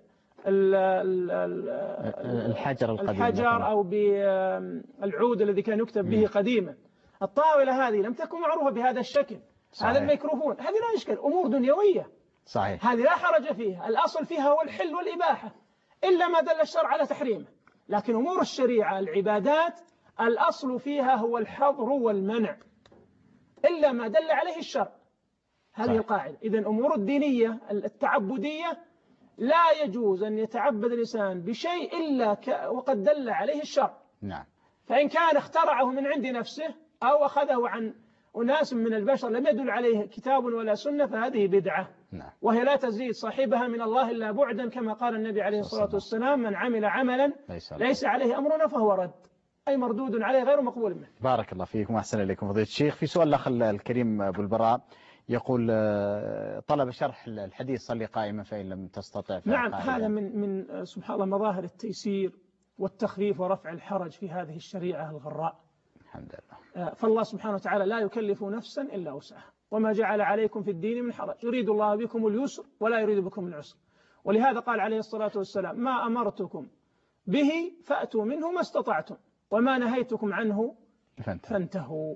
الحجر أو بالعود الذي كان يكتب به قديما. الطاولة هذه لم تكن معروفة بهذا الشكل. صحيح. هذا الميكروفون هذه لا إشكال، أمور دنيوية. صحيح. هذه لا حرج فيها، الأصل فيها هو الحل والإباحة إلا ما دل الشرع على تحريمه. لكن أمور الشريعة العبادات الأصل فيها هو الحظر والمنع إلا ما دل عليه الشرع. هذه القاعدة. إذن أمور الدينية التعبدية لا يجوز أن يتعبد الإنسان بشيء إلا وقد دل عليه الشرع. نعم. فإن كان اخترعه من عند نفسه أو أخذه عن أناس من البشر لم يدل عليه كتاب ولا سنة فهذه بدعة. نعم. وهي لا تزيد صاحبها من الله إلا بعدا، كما قال النبي عليه الصلاة والسلام من عمل عملا ليس عليه أمرنا فهو رد، أي مردود عليه غير مقبول منه. بارك الله فيكم وأحسن إليكم فضيلة الشيخ. في سؤال الأخ الكريم أبو البراء يقول طلب شرح الحديث صلي قائما فإن لم تستطع. نعم، هذا من سبحان الله مظاهر التيسير والتخفيف ورفع الحرج في هذه الشريعة الغراء. الحمد لله. فالله سبحانه وتعالى لا يكلف نفسا إلا وسعها، وما جعل عليكم في الدين من حرج، يريد الله بكم اليسر ولا يريد بكم العسر. ولهذا قال عليه الصلاة والسلام ما أمرتكم به فأتوا منه ما استطعتم وما نهيتكم عنه فانتهوا.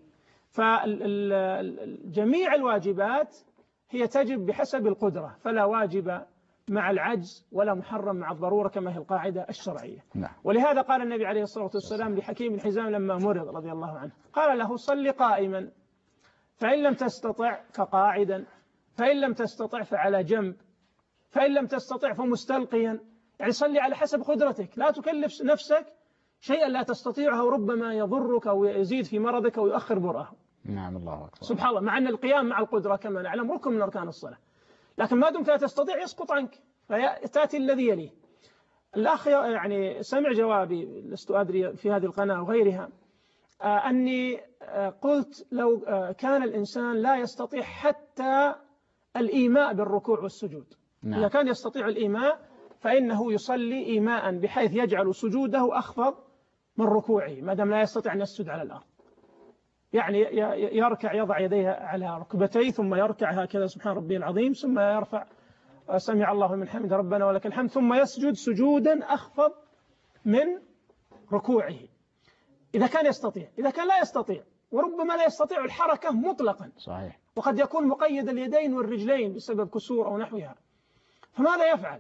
فجميع الواجبات هي تجب بحسب القدرة، فلا واجب مع العجز ولا محرم مع الضرورة كما هي القاعدة الشرعية. نعم. ولهذا قال النبي عليه الصلاة والسلام لحكيم الحزام لما مرض رضي الله عنه قال له صل قائما فإن لم تستطع فقاعدا فإن لم تستطع فعلى جنب فإن لم تستطع فمستلقيا، يعني صلي على حسب قدرتك، لا تكلف نفسك شيئا لا تستطيعه وربما يضرك أو يزيد في مرضك أو يؤخر برأه. نعم الله أكبر. سبحان الله، مع أن القيام مع القدرة كما نعلم ركن من أركان الصلاة، لكن ما دمت لا تستطيع يسقط عنك فتأتي الذي يليه. الأخ يعني سمع جوابي، لست أدري في هذه القناة وغيرها، أني قلت لو كان الإنسان لا يستطيع حتى الإيماء بالركوع والسجود. نعم. إذا كان يستطيع الإيماء فإنه يصلي إيماء بحيث يجعل سجوده أخفض من ركوعه ما دام لا يستطيع أن يسجد على الأرض. يعني يركع، يضع يديه على ركبتيه ثم يركع هكذا سبحان ربي العظيم، ثم يرفع سمع الله من حمد ربنا ولك الحمد، ثم يسجد سجودا أخفض من ركوعه إذا كان يستطيع. إذا كان لا يستطيع، وربما لا يستطيع الحركة مطلقا، صحيح، وقد يكون مقيد اليدين والرجلين بسبب كسور أو نحوها، فماذا يفعل؟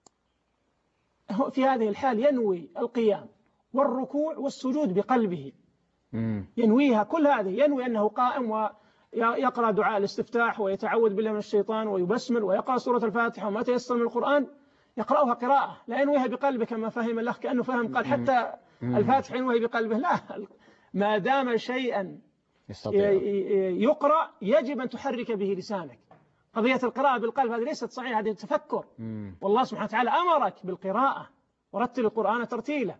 في هذه الحال ينوي القيام والركوع والسجود بقلبه، ينويها كل هذه، ينوي أنه قائم ويقرأ دعاء الاستفتاح ويتعوذ بالله من الشيطان ويبسمل ويقرأ سورة الفاتحة وما تيسر من القرآن، يقرأها قراءة، لا ينويها بقلبه كما فهم الأخ كأنه فهم قال حتى الفاتحة ينوي بقلبه، لا، ما دام شيئا يقرأ يجب أن تحرك به لسانك. قضية القراءة بالقلب هذه ليست صحيحة، هذه تفكر، والله سبحانه وتعالى أمرك بالقراءة ورتل القرآن ترتيلا،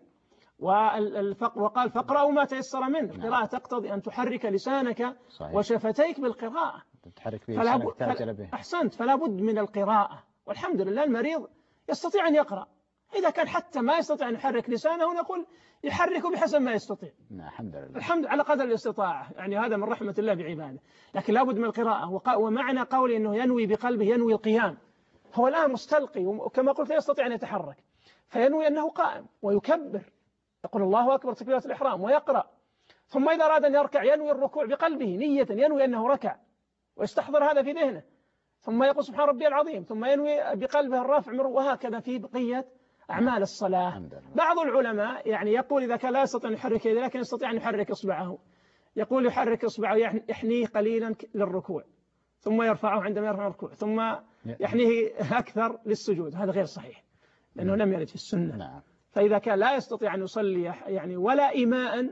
وقال فاقرأوا ما تيسر منه. القراءة تقتضي أن تحرك لسانك صحيح. وشفتيك بالقراءة، تحرك به لسانك تعجل به. أحسنت، فلا بد من القراءة، والحمد لله المريض يستطيع أن يقرأ. إذا كان حتى ما يستطيع أن يحرك لسانه نقول يحرك بحسب ما يستطيع، الحمد لله، الحمد على قدر الاستطاعة، يعني هذا من رحمة الله بعباده، لكن لا بد من القراءة. ومعنى قولي أنه ينوي بقلبه ينوي القيام، هو الآن مستلقي وكما قلت لا يستطيع أن يتحرك، فينوي أنه قائم ويكبر، يقول الله أكبر تكبيرة الإحرام ويقرأ، ثم إذا أراد أن يركع ينوي الركوع بقلبه نية، ينوي أنه ركع ويستحضر هذا في ذهنه، ثم يقول سبحان ربي العظيم، ثم ينوي بقلبه الرافع، وهكذا في بقية أعمال الصلاة. بعض العلماء يعني يقول إذا كان لا يستطيع أن يحرك يده لكن يستطيع أن يحرك إصبعه، يقول يحرك إصبعه يحنيه قليلا للركوع ثم يرفعه عندما يرفع الركوع ثم يحنيه أكثر للسجود، هذا غير صحيح لأنه لم يرد في السنة. فإذا كان لا يستطيع أن يصلي يعني ولا إيماء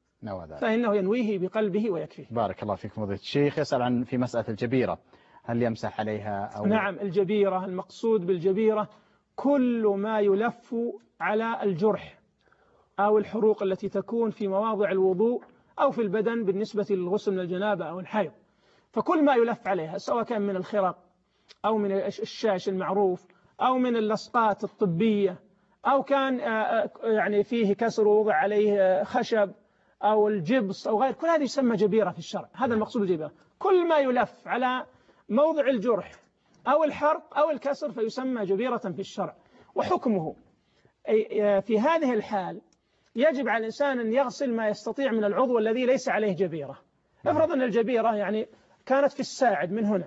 فإنه ينويه بقلبه ويكفيه. بارك الله فيكم فضيلة الشيخ. يسأل عن في مسألة الجبيرة، هل يمسح عليها أو؟ نعم، الجبيرة المقصود بالجبيرة كل ما يلف على الجرح أو الحروق التي تكون في مواضع الوضوء أو في البدن بالنسبة للغسل من الجنابة أو الحيض، فكل ما يلف عليها سواء كان من الخرق أو من الشاش المعروف أو من اللصقات الطبية أو كان يعني فيه كسر ووضع عليه خشب أو الجبس أو غير، كل هذه يسمى جبيرة في الشرع. هذا المقصود بالجبيرة، كل ما يلف على موضع الجرح أو الحرق أو الكسر فيسمى جبيرة في الشرع. وحكمه في هذه الحال يجب على الإنسان أن يغسل ما يستطيع من العضو الذي ليس عليه جبيرة. افرض أن الجبيرة يعني كانت في الساعد من هنا،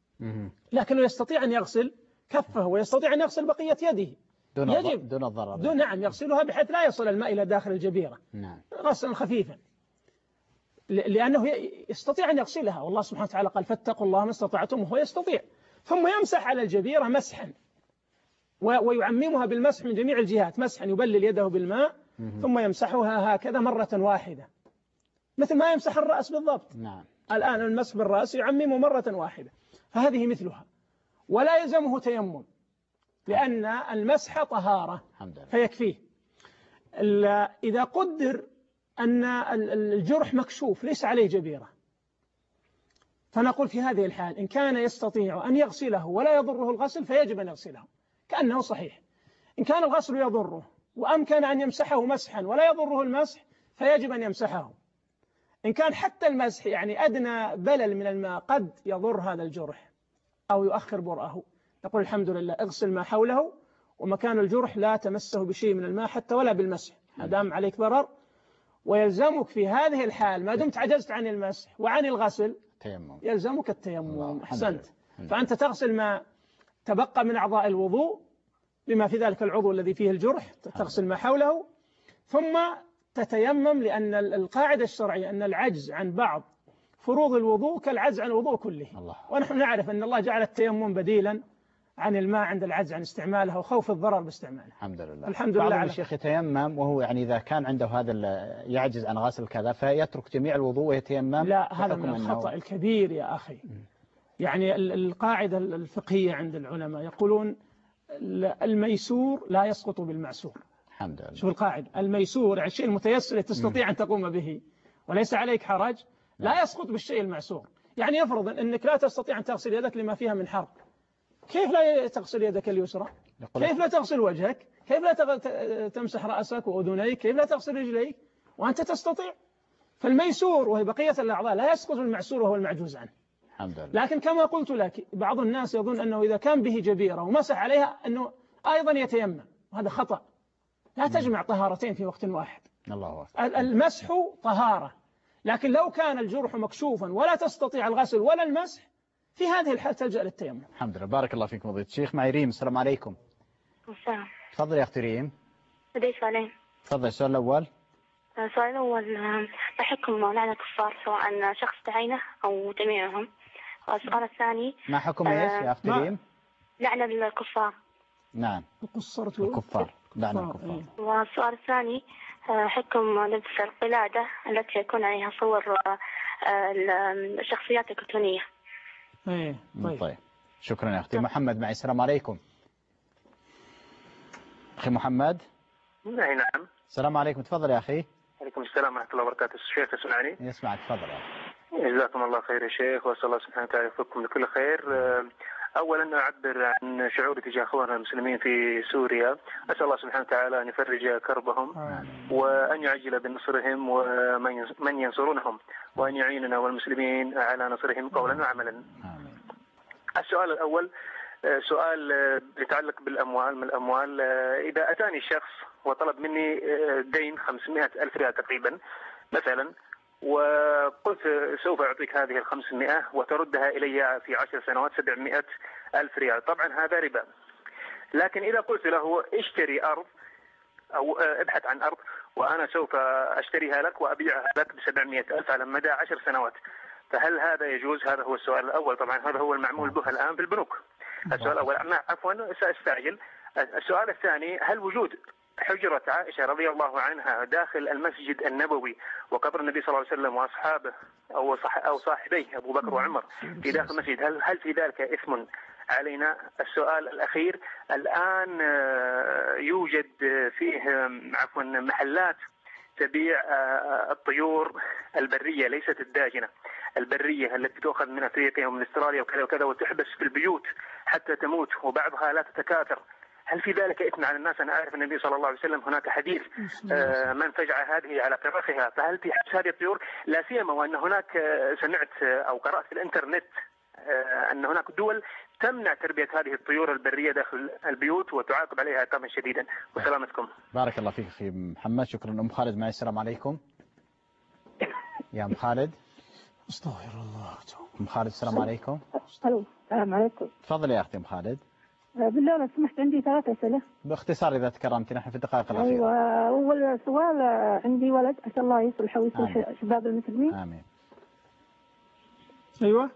لكنه يستطيع أن يغسل كفه ويستطيع أن يغسل بقية يده دون الضرر. نعم، يغسلها بحيث لا يصل الماء إلى داخل الجبيرة، غسلا خفيفا، لأنه يستطيع أن يغسلها، والله سبحانه وتعالى قال فاتقوا الله ما استطعتم، وهو يستطيع. ثم يمسح على الجبيرة مسحا ويعممها بالمسح من جميع الجهات، مسحا يبلل يده بالماء ثم يمسحها هكذا مرة واحدة مثل ما يمسح الرأس بالضبط. الآن المسح بالرأس يعممه مرة واحدة، فهذه مثلها، ولا يلزمه تيمم لأن المسح طهارة فيكفيه. إذا قدر أن الجرح مكشوف ليس عليه جبيرة، فنقول في هذه الحال إن كان يستطيع أن يغسله ولا يضره الغسل فيجب أن يغسله كأنه صحيح. إن كان الغسل يضره وأمكن أن يمسحه مسحا ولا يضره المسح فيجب أن يمسحه. إن كان حتى المسح يعني أدنى بلل من الماء قد يضر هذا الجرح أو يؤخر برأه، نقول الحمد لله اغسل ما حوله ومكان الجرح لا تمسه بشيء من الماء حتى ولا بالمسح ما دام عليك ضرر. ويلزمك في هذه الحال ما دمت عجزت عن المسح وعن الغسل يلزمك التيمم. أحسنت. فأنت تغسل ما تبقى من أعضاء الوضوء بما في ذلك العضو الذي فيه الجرح، تغسل ما حوله ثم تتيمم، لأن القاعدة الشرعية أن العجز عن بعض فروض الوضوء كالعجز عن الوضوء كله، ونحن نعرف أن الله جعل التيمم بديلا عن الماء عند العجز عن استعمالها وخوف الضرر باستعماله. الحمد لله. الحمد لله. بعض الشيخ يتيمم وهو يعني إذا كان عنده هذا يعجز عن غسل كذا فيترك جميع الوضوء ويتيمم. لا، هذا من الخطأ الكبير يا أخي. يعني القاعدة الفقهية عند العلماء يقولون الميسور لا يسقط بالمعسور. الحمد لله. شوف القاعدة، الميسور الشيء المتيسر تستطيع أن تقوم به وليس عليك حرج لا يسقط بالشيء المعسور. يعني يفرض أنك لا تستطيع أن تغسل يدك لما فيها من حرق، كيف لا تغسل يدك اليسرى؟ كيف لا تغسل وجهك؟ كيف لا تمسح رأسك وأذنيك؟ كيف لا تغسل رجليك وأنت تستطيع؟ فالميسور وهي بقية الأعضاء لا يسقط المعسور وهو المعجوز عنه. الحمد لله. لكن كما قلت لك بعض الناس يظن أنه إذا كان به جبيرة ومسح عليها أنه أيضا يتيمم، وهذا خطأ. لا تجمع طهارتين في وقت واحد. الله أكبر. المسح طهارة، لكن لو كان الجرح مكشوفا ولا تستطيع الغسل ولا المسح في هذه الحالة تلجأ للتيمم. الحمد لله. بارك الله فيكم فضيلة الشيخ. معي ريم. السلام عليكم. السلام. تفضل يا أختي ريم. لدي سؤالين. تفضل. السؤال الأول. السؤال الأول، ما حكم لعن الكفار سواء شخص بعينه أو جميعهم؟ والسؤال الثاني، ما حكم ايش يا أختي ريم؟ لعن الكفار. نعم. الكفار. لعن الكفار. والسؤال الثاني، حكم لبس القلادة التي يكون عليها صور الشخصيات الكرتونية. طيب. شكرا يا أختي. محمد معي. السلام عليكم. أخي محمد. نعم. السلام عليكم. تفضل يا أخي. عليكم السلام ورحمة الله وبركاته. الشيخ يسمعني؟ يسمعك. تفضل يا أخي. جزاكم الله خير يا شيخ، وأسأل الله سبحانه وتعالى يوفقكم لكل خير. أولا أعبر عن شعوري تجاه أخواننا المسلمين في سوريا. أسأل الله سبحانه وتعالى أن يفرج كربهم وأن يعجل بنصرهم ومن ينصرونهم، وأن يعيننا والمسلمين على نصرهم قولا وعملا. السؤال الأول سؤال يتعلق بالأموال. من الأموال، إذا أتاني شخص وطلب مني دين 500,000 ريال تقريبا مثلا، وقلت سوف أعطيك هذه 500 وتردها إلي في 10 سنوات 700,000 ريال، طبعا هذا ربا. لكن إذا قلت له اشتري أرض أو ابحث عن أرض وأنا سوف أشتريها لك وأبيعها لك ب700,000 على مدى 10 سنوات، فهل هذا يجوز؟ هذا هو السؤال الأول. طبعا هذا هو المعمول به الآن في البنوك. السؤال الأول. عفوا سأستعجل. السؤال الثاني، هل وجود حجرة عائشة رضي الله عنها داخل المسجد النبوي وقبر النبي صلى الله عليه وسلم وأصحابه أو صاحبيه أبو بكر وعمر في داخل المسجد، هل في ذلك إثم علينا؟ السؤال الأخير، الآن يوجد فيه محلات تبيع الطيور البرية ليست الداجنة، البرية التي تؤخذ من أفريقيا ومن استراليا وكذا وكذا وتحبس في البيوت حتى تموت وبعضها لا تتكاثر، هل في ذلك إثم على الناس؟ أنا أعرف النبي صلى الله عليه وسلم هناك حديث من فجع هذه على قرخها، فهل في حبس هذه الطيور؟ لا سيما وأن هناك سمعت أو قرأت في الإنترنت أن هناك دول تمنع تربية هذه الطيور البرية داخل البيوت وتعاقب عليها عقابا شديدا. وسلامتكم. بارك الله فيك أخي محمد. شكرا. أم خالد معي. السلام عليكم. يا أم خالد. استغفر الله. أم خالد السلام عليكم. السلام عليكم. تفضل يا أختي أم خالد. بالله لو سمحت عندي 3 أسئلة باختصار إذا تكرمت، نحن في الدقائق الأخيرة. أيوة. أول سؤال، عندي ولد أسأل الله يصلحه ويصلح شباب المسلمين. آمين. أيوة.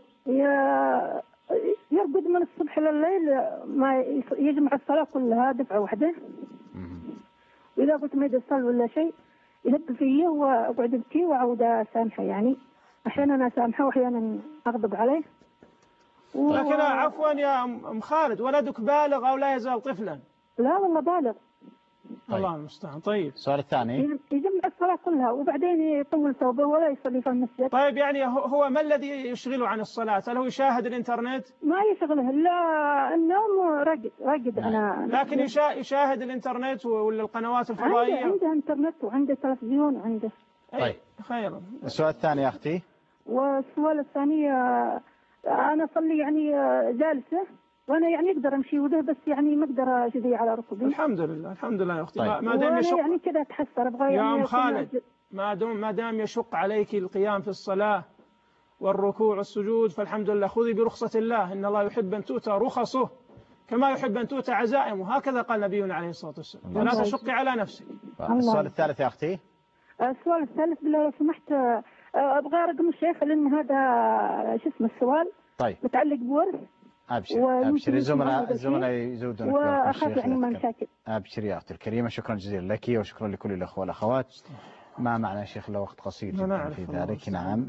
يرقد من الصبح لليل، ما يجمع الصلاة كلها دفعة واحدة، وإذا قلت ما يصلي ولا شيء يهب فيه وأقعد أبكي وأعود أسامحه. يعني أحيانا أسامحه وأحيانا أغضب عليه. لكن عفوا يا أم خالد، ولدك بالغ أو لا يزال طفلا؟ لا والله بالغ. الله المستعان. طيب. السؤال الثاني، يجمع الصلاة كلها وبعدين يطول ثوبه ولا يصلي في المسجد. طيب يعني هو ما الذي يشغله عن الصلاة؟ هل هو يشاهد الإنترنت؟ ما يشغله إلا النوم، راقد. أنا لكن يشاهد الإنترنت ولا القنوات الفضائية؟ عنده إنترنت وعنده تلفزيون وعنده. طيب خيرا. السؤال الثاني يا أختي. والسؤال الثاني، أنا أصلي يعني جالسة وأنا يعني أقدر أمشي وده، بس يعني ما أقدر أجذي على ركبي. الحمد لله الحمد لله يا أختي. طيب. ما دام يشق يعني كذا أتحسر أبغى يا يعني أم خالد، ما دام يشق عليك القيام في الصلاة والركوع والسجود فالحمد لله، خذي برخصة الله، إن الله يحب أن تؤتى رخصه كما يحب أن تؤتى عزائمه، هكذا قال نبينا عليه الصلاة والسلام، لا تشقي على نفسك. السؤال الثالث يا أختي. السؤال الثالث بالله لو سمحت، أبغى رقم الشيخ لأن هذا شو اسمه السؤال. طيب. متعلق بورث. أبشري الزملاء يزودونك وأخاف يعني ما مشاكل. أبشري يا أختي الكريمة، شكرا جزيلا لك وشكرا لكل الأخوة والأخوات. ما معنى شيخ إلا وقت قصير جدا في ذلك. نعم.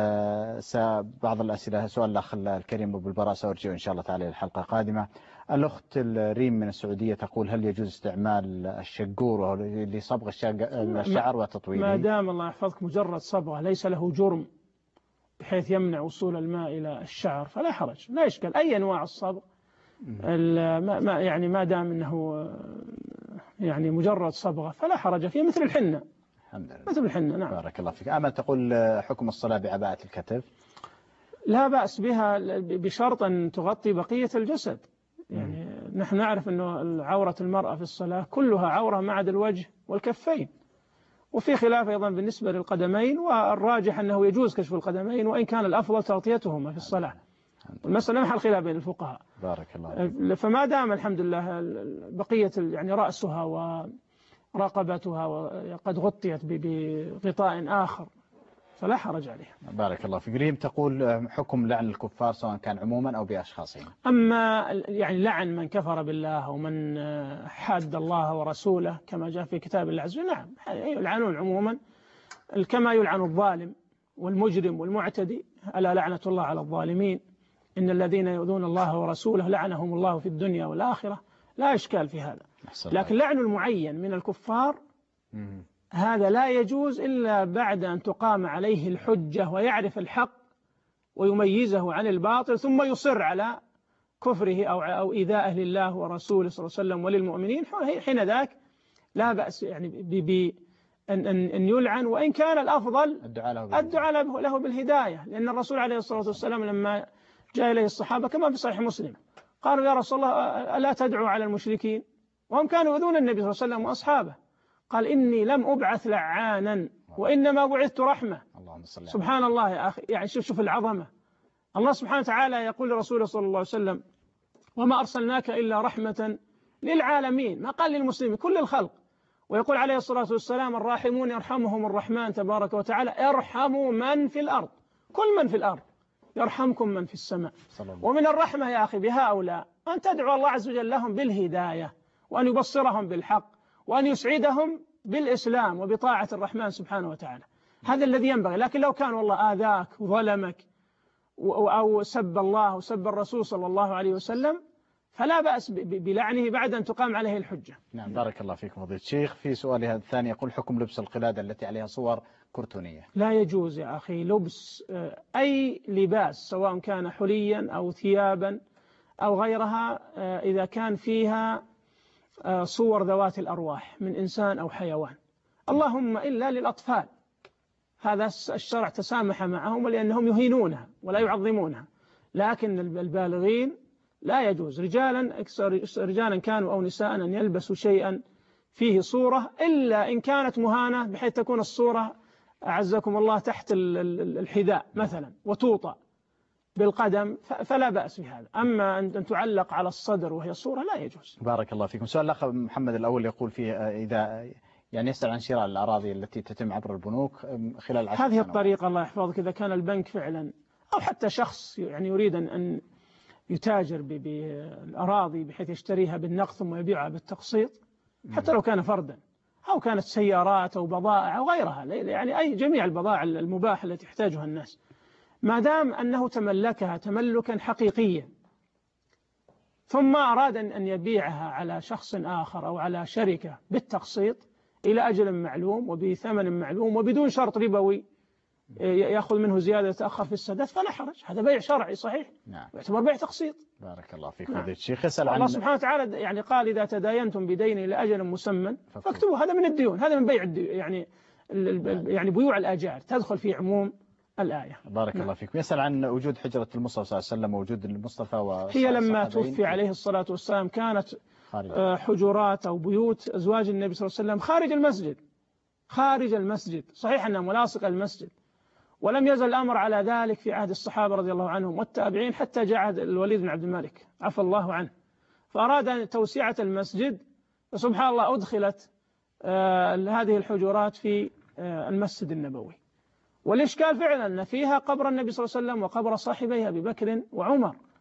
بعض الأسئلة، سؤال الأخ الكريم أبو البراء سأرجع إن شاء الله تعالى الحلقة القادمة. الأخت الريم من السعودية تقول: هل يجوز استعمال الشقور لصبغ الشعر وتطويله؟ ما دام الله يحفظك مجرد صبغة ليس له جرم بحيث يمنع وصول الماء إلى الشعر فلا حرج، لا إشكال. أي أنواع الصبغ يعني ما دام أنه يعني مجرد صبغة فلا حرج فيه، مثل الحنة. الحمد لله. مثل الحنة. نعم. بارك الله فيك. أما تقول حكم الصلاة بعباءة الكتف؟ لا بأس بها بشرط أن تغطي بقية الجسد. يعني نحن نعرف أنه عورة المرأة في الصلاة كلها عورة ما عدا الوجه والكفين، وفي خلاف أيضا بالنسبة للقدمين، والراجح أنه يجوز كشف القدمين، وإن كان الأفضل تغطيتهما في الصلاة. المسألة محل خلاف بين الفقهاء. بارك الله. فما دام الحمد لله بقية يعني رأسها ورقبتها قد غطيت بغطاء آخر فلا حرج عليها. بارك الله فيك. ريم تقول: حكم لعن الكفار سواء كان عموما أو بأشخاصهم. أما يعني لعن من كفر بالله ومن حاد الله ورسوله كما جاء في كتاب الله عز وجل، نعم يلعنون عموما، كما يلعن الظالم والمجرم والمعتدي. ألا لعنة الله على الظالمين، إن الذين يؤذون الله ورسوله لعنهم الله في الدنيا والآخرة. لا إشكال في هذا. لكن لعن المعين من الكفار هذا لا يجوز إلا بعد أن تقام عليه الحجة ويعرف الحق ويميزه عن الباطل، ثم يصر على كفره أو إيذائه لله ورسوله صلى الله عليه وسلم وللمؤمنين. حين ذاك لا بأس يعني أن يلعن، وإن كان الأفضل الدعاء له بالهداية، لأن الرسول عليه الصلاة والسلام لما جاء إليه الصحابة كما في صحيح مسلم قالوا: يا رسول الله ألا تدعو على المشركين؟ وهم كانوا يؤذون النبي صلى الله عليه وسلم وأصحابه. قال: إني لم أبعث لعانا وإنما بعثت رحمة. سبحان الله يا أخي، يعني شوف العظمة. الله سبحانه وتعالى يقول لرسوله صلى الله عليه وسلم: وما أرسلناك إلا رحمة للعالمين، ما قال للمسلمين، كل الخلق. ويقول عليه الصلاة والسلام: الراحمون يرحمهم الرحمن تبارك وتعالى ارحموا من في الأرض، كل من في الأرض يرحمكم من في السماء. ومن الرحمة يا أخي بهؤلاء أن تدعو الله عز وجل لهم بالهداية، وأن يبصرهم بالحق، وأن يسعدهم بالإسلام وبطاعة الرحمن سبحانه وتعالى. هذا الذي ينبغي. لكن لو كان والله آذاك وظلمك أو سب الله وسب الرسول صلى الله عليه وسلم فلا بأس بلعنه بعد أن تقام عليه الحجة. نعم. بارك الله فيكم فضيلة الشيخ. في سؤالها الثاني يقول: حكم لبس القلادة التي عليها صور كرتونية؟ لا يجوز يا أخي لبس أي لباس سواء كان حليا أو ثيابا أو غيرها إذا كان فيها صور ذوات الأرواح من إنسان أو حيوان، اللهم إلا للأطفال، هذا الشرع تسامح معهم لأنهم يهينونها ولا يعظمونها. لكن البالغين لا يجوز، رجالا كانوا أو نساء، أن يلبسوا شيئا فيه صورة إلا إن كانت مهانة بحيث تكون الصورة أعزكم الله تحت الحذاء مثلا وتوطأ بالقدم فلا بأس بهذا. أما أن تعلق على الصدر وهي صورة لا يجوز. بارك الله فيكم. سؤال الأخ محمد الأول يقول فيه: إذا يعني يسأل عن شراء الأراضي التي تتم عبر البنوك خلال 10 سنوات. هذه الطريقة الله يحفظك، إذا كان البنك فعلا أو حتى شخص يعني يريد أن يتاجر بالأراضي بحيث يشتريها بالنقد ثم يبيعها بالتقسيط، حتى لو كان فردا أو كانت سيارات أو بضائع أو غيرها، يعني أي جميع البضائع المباحة التي يحتاجها الناس، ما دام أنه تملكها تملكا حقيقيا ثم أراد أن يبيعها على شخص آخر أو على شركة بالتقسيط إلى أجل معلوم وبثمن معلوم وبدون شرط ربوي يأخذ منه زيادة يتأخر في السداد فلا حرج، هذا بيع شرعي صحيح. نعم. يعتبر بيع تقسيط. بارك الله فيك. نعم. الشيخ يسأل عن الله سبحانه وتعالى يعني قال: إذا تداينتم بدين إلى أجل مسمى فاكتبوا. هذا من الديون، هذا من بيع الديون، يعني بيوع الآجار تدخل في عموم الآية. بارك الله فيك. يسأل عن وجود حجرة المصطفى صلى الله عليه وسلم ووجود المصطفى هي لما توفي عليه الصلاة والسلام كانت حجرات أو بيوت أزواج النبي صلى الله عليه وسلم خارج المسجد، صحيح أنها ملاصقة المسجد، ولم يزل الأمر على ذلك في عهد الصحابة رضي الله عنهم والتابعين حتى جاء عهد الوليد بن عبد الملك عفى الله عنه، فأراد توسعة المسجد، فسبحان الله أدخلت هذه الحجرات في المسجد النبوي. والإشكال فعلا أن فيها قبر النبي صلى الله عليه وسلم وقبر صاحبيه أبي بكر وعمر،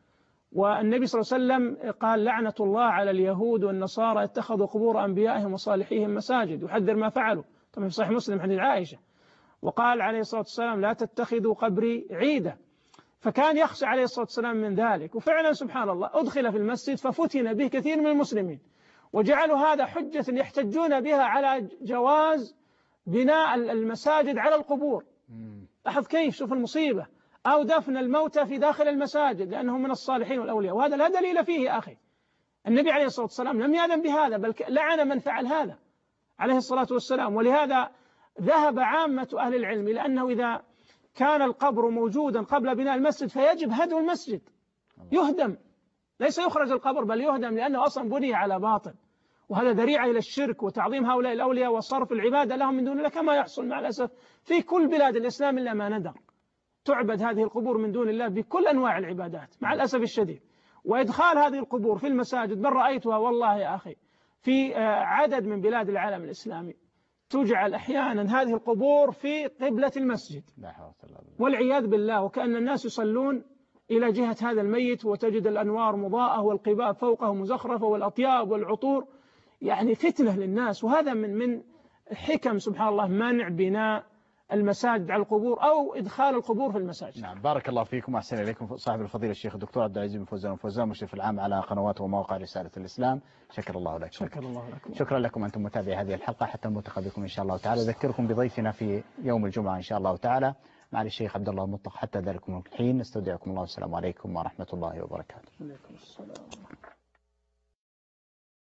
والنبي صلى الله عليه وسلم قال لعنة الله على اليهود والنصارى اتخذوا قبور أنبيائهم وصالحيهم مساجد، يحذر ما فعلوا كما في صحيح مسلم حديث عائشة. وقال عليه الصلاة والسلام لا تتخذوا قبري عيدا، فكان يخشى عليه الصلاة والسلام من ذلك. وفعلا سبحان الله أدخل في المسجد ففتن به كثير من المسلمين، وجعلوا هذا حجة يحتجون بها على جواز بناء المساجد على القبور. لاحظ كيف، شوف المصيبة، أو دفن الموتى في داخل المساجد لأنهم من الصالحين والأولياء، وهذا لا دليل فيه يا أخي. النبي عليه الصلاة والسلام لم يأذن بهذا، بل لعن من فعل هذا عليه الصلاة والسلام. ولهذا ذهب عامة أهل العلم لأنه إذا كان القبر موجودا قبل بناء المسجد فيجب هدم المسجد، يهدم، ليس يخرج القبر بل يهدم، لأنه أصلا بني على باطل، وهذا ذريعة إلى الشرك وتعظيم هؤلاء الأولياء وصرف العبادة لهم من دون الله، كما يحصل مع الأسف في كل بلاد الإسلام إلا ما ندر، تعبد هذه القبور من دون الله بكل أنواع العبادات مع الأسف الشديد. وإدخال هذه القبور في المساجد بل رأيتها والله يا أخي في عدد من بلاد العالم الإسلامي، تجعل أحيانا هذه القبور في قبلة المسجد والعياذ بالله، وكأن الناس يصلون إلى جهة هذا الميت، وتجد الأنوار مضاءة والقباب فوقه مزخرفة والأطياب والعطور، يعني فتنة للناس. وهذا من حكم سبحان الله منع بناء المساجد على القبور أو إدخال القبور في المساجد. نعم، بارك الله فيكم وأحسن إليكم صاحب الفضيلة الشيخ الدكتور عبد العزيز بن فوزان مشرف العام على قنوات ومواقع رسالة الإسلام. شكر الله لكم. شكر الله لكم. شكرا لكم أنتم متابعي هذه الحلقة، حتى الملتقى بكم إن شاء الله تعالى. أذكركم بضيفنا في يوم الجمعة إن شاء الله تعالى مع الشيخ عبد الله المطلق. حتى ذلكم الحين نستودعكم الله، والسلام عليكم ورحمة الله وبركاته. عليكم السلام.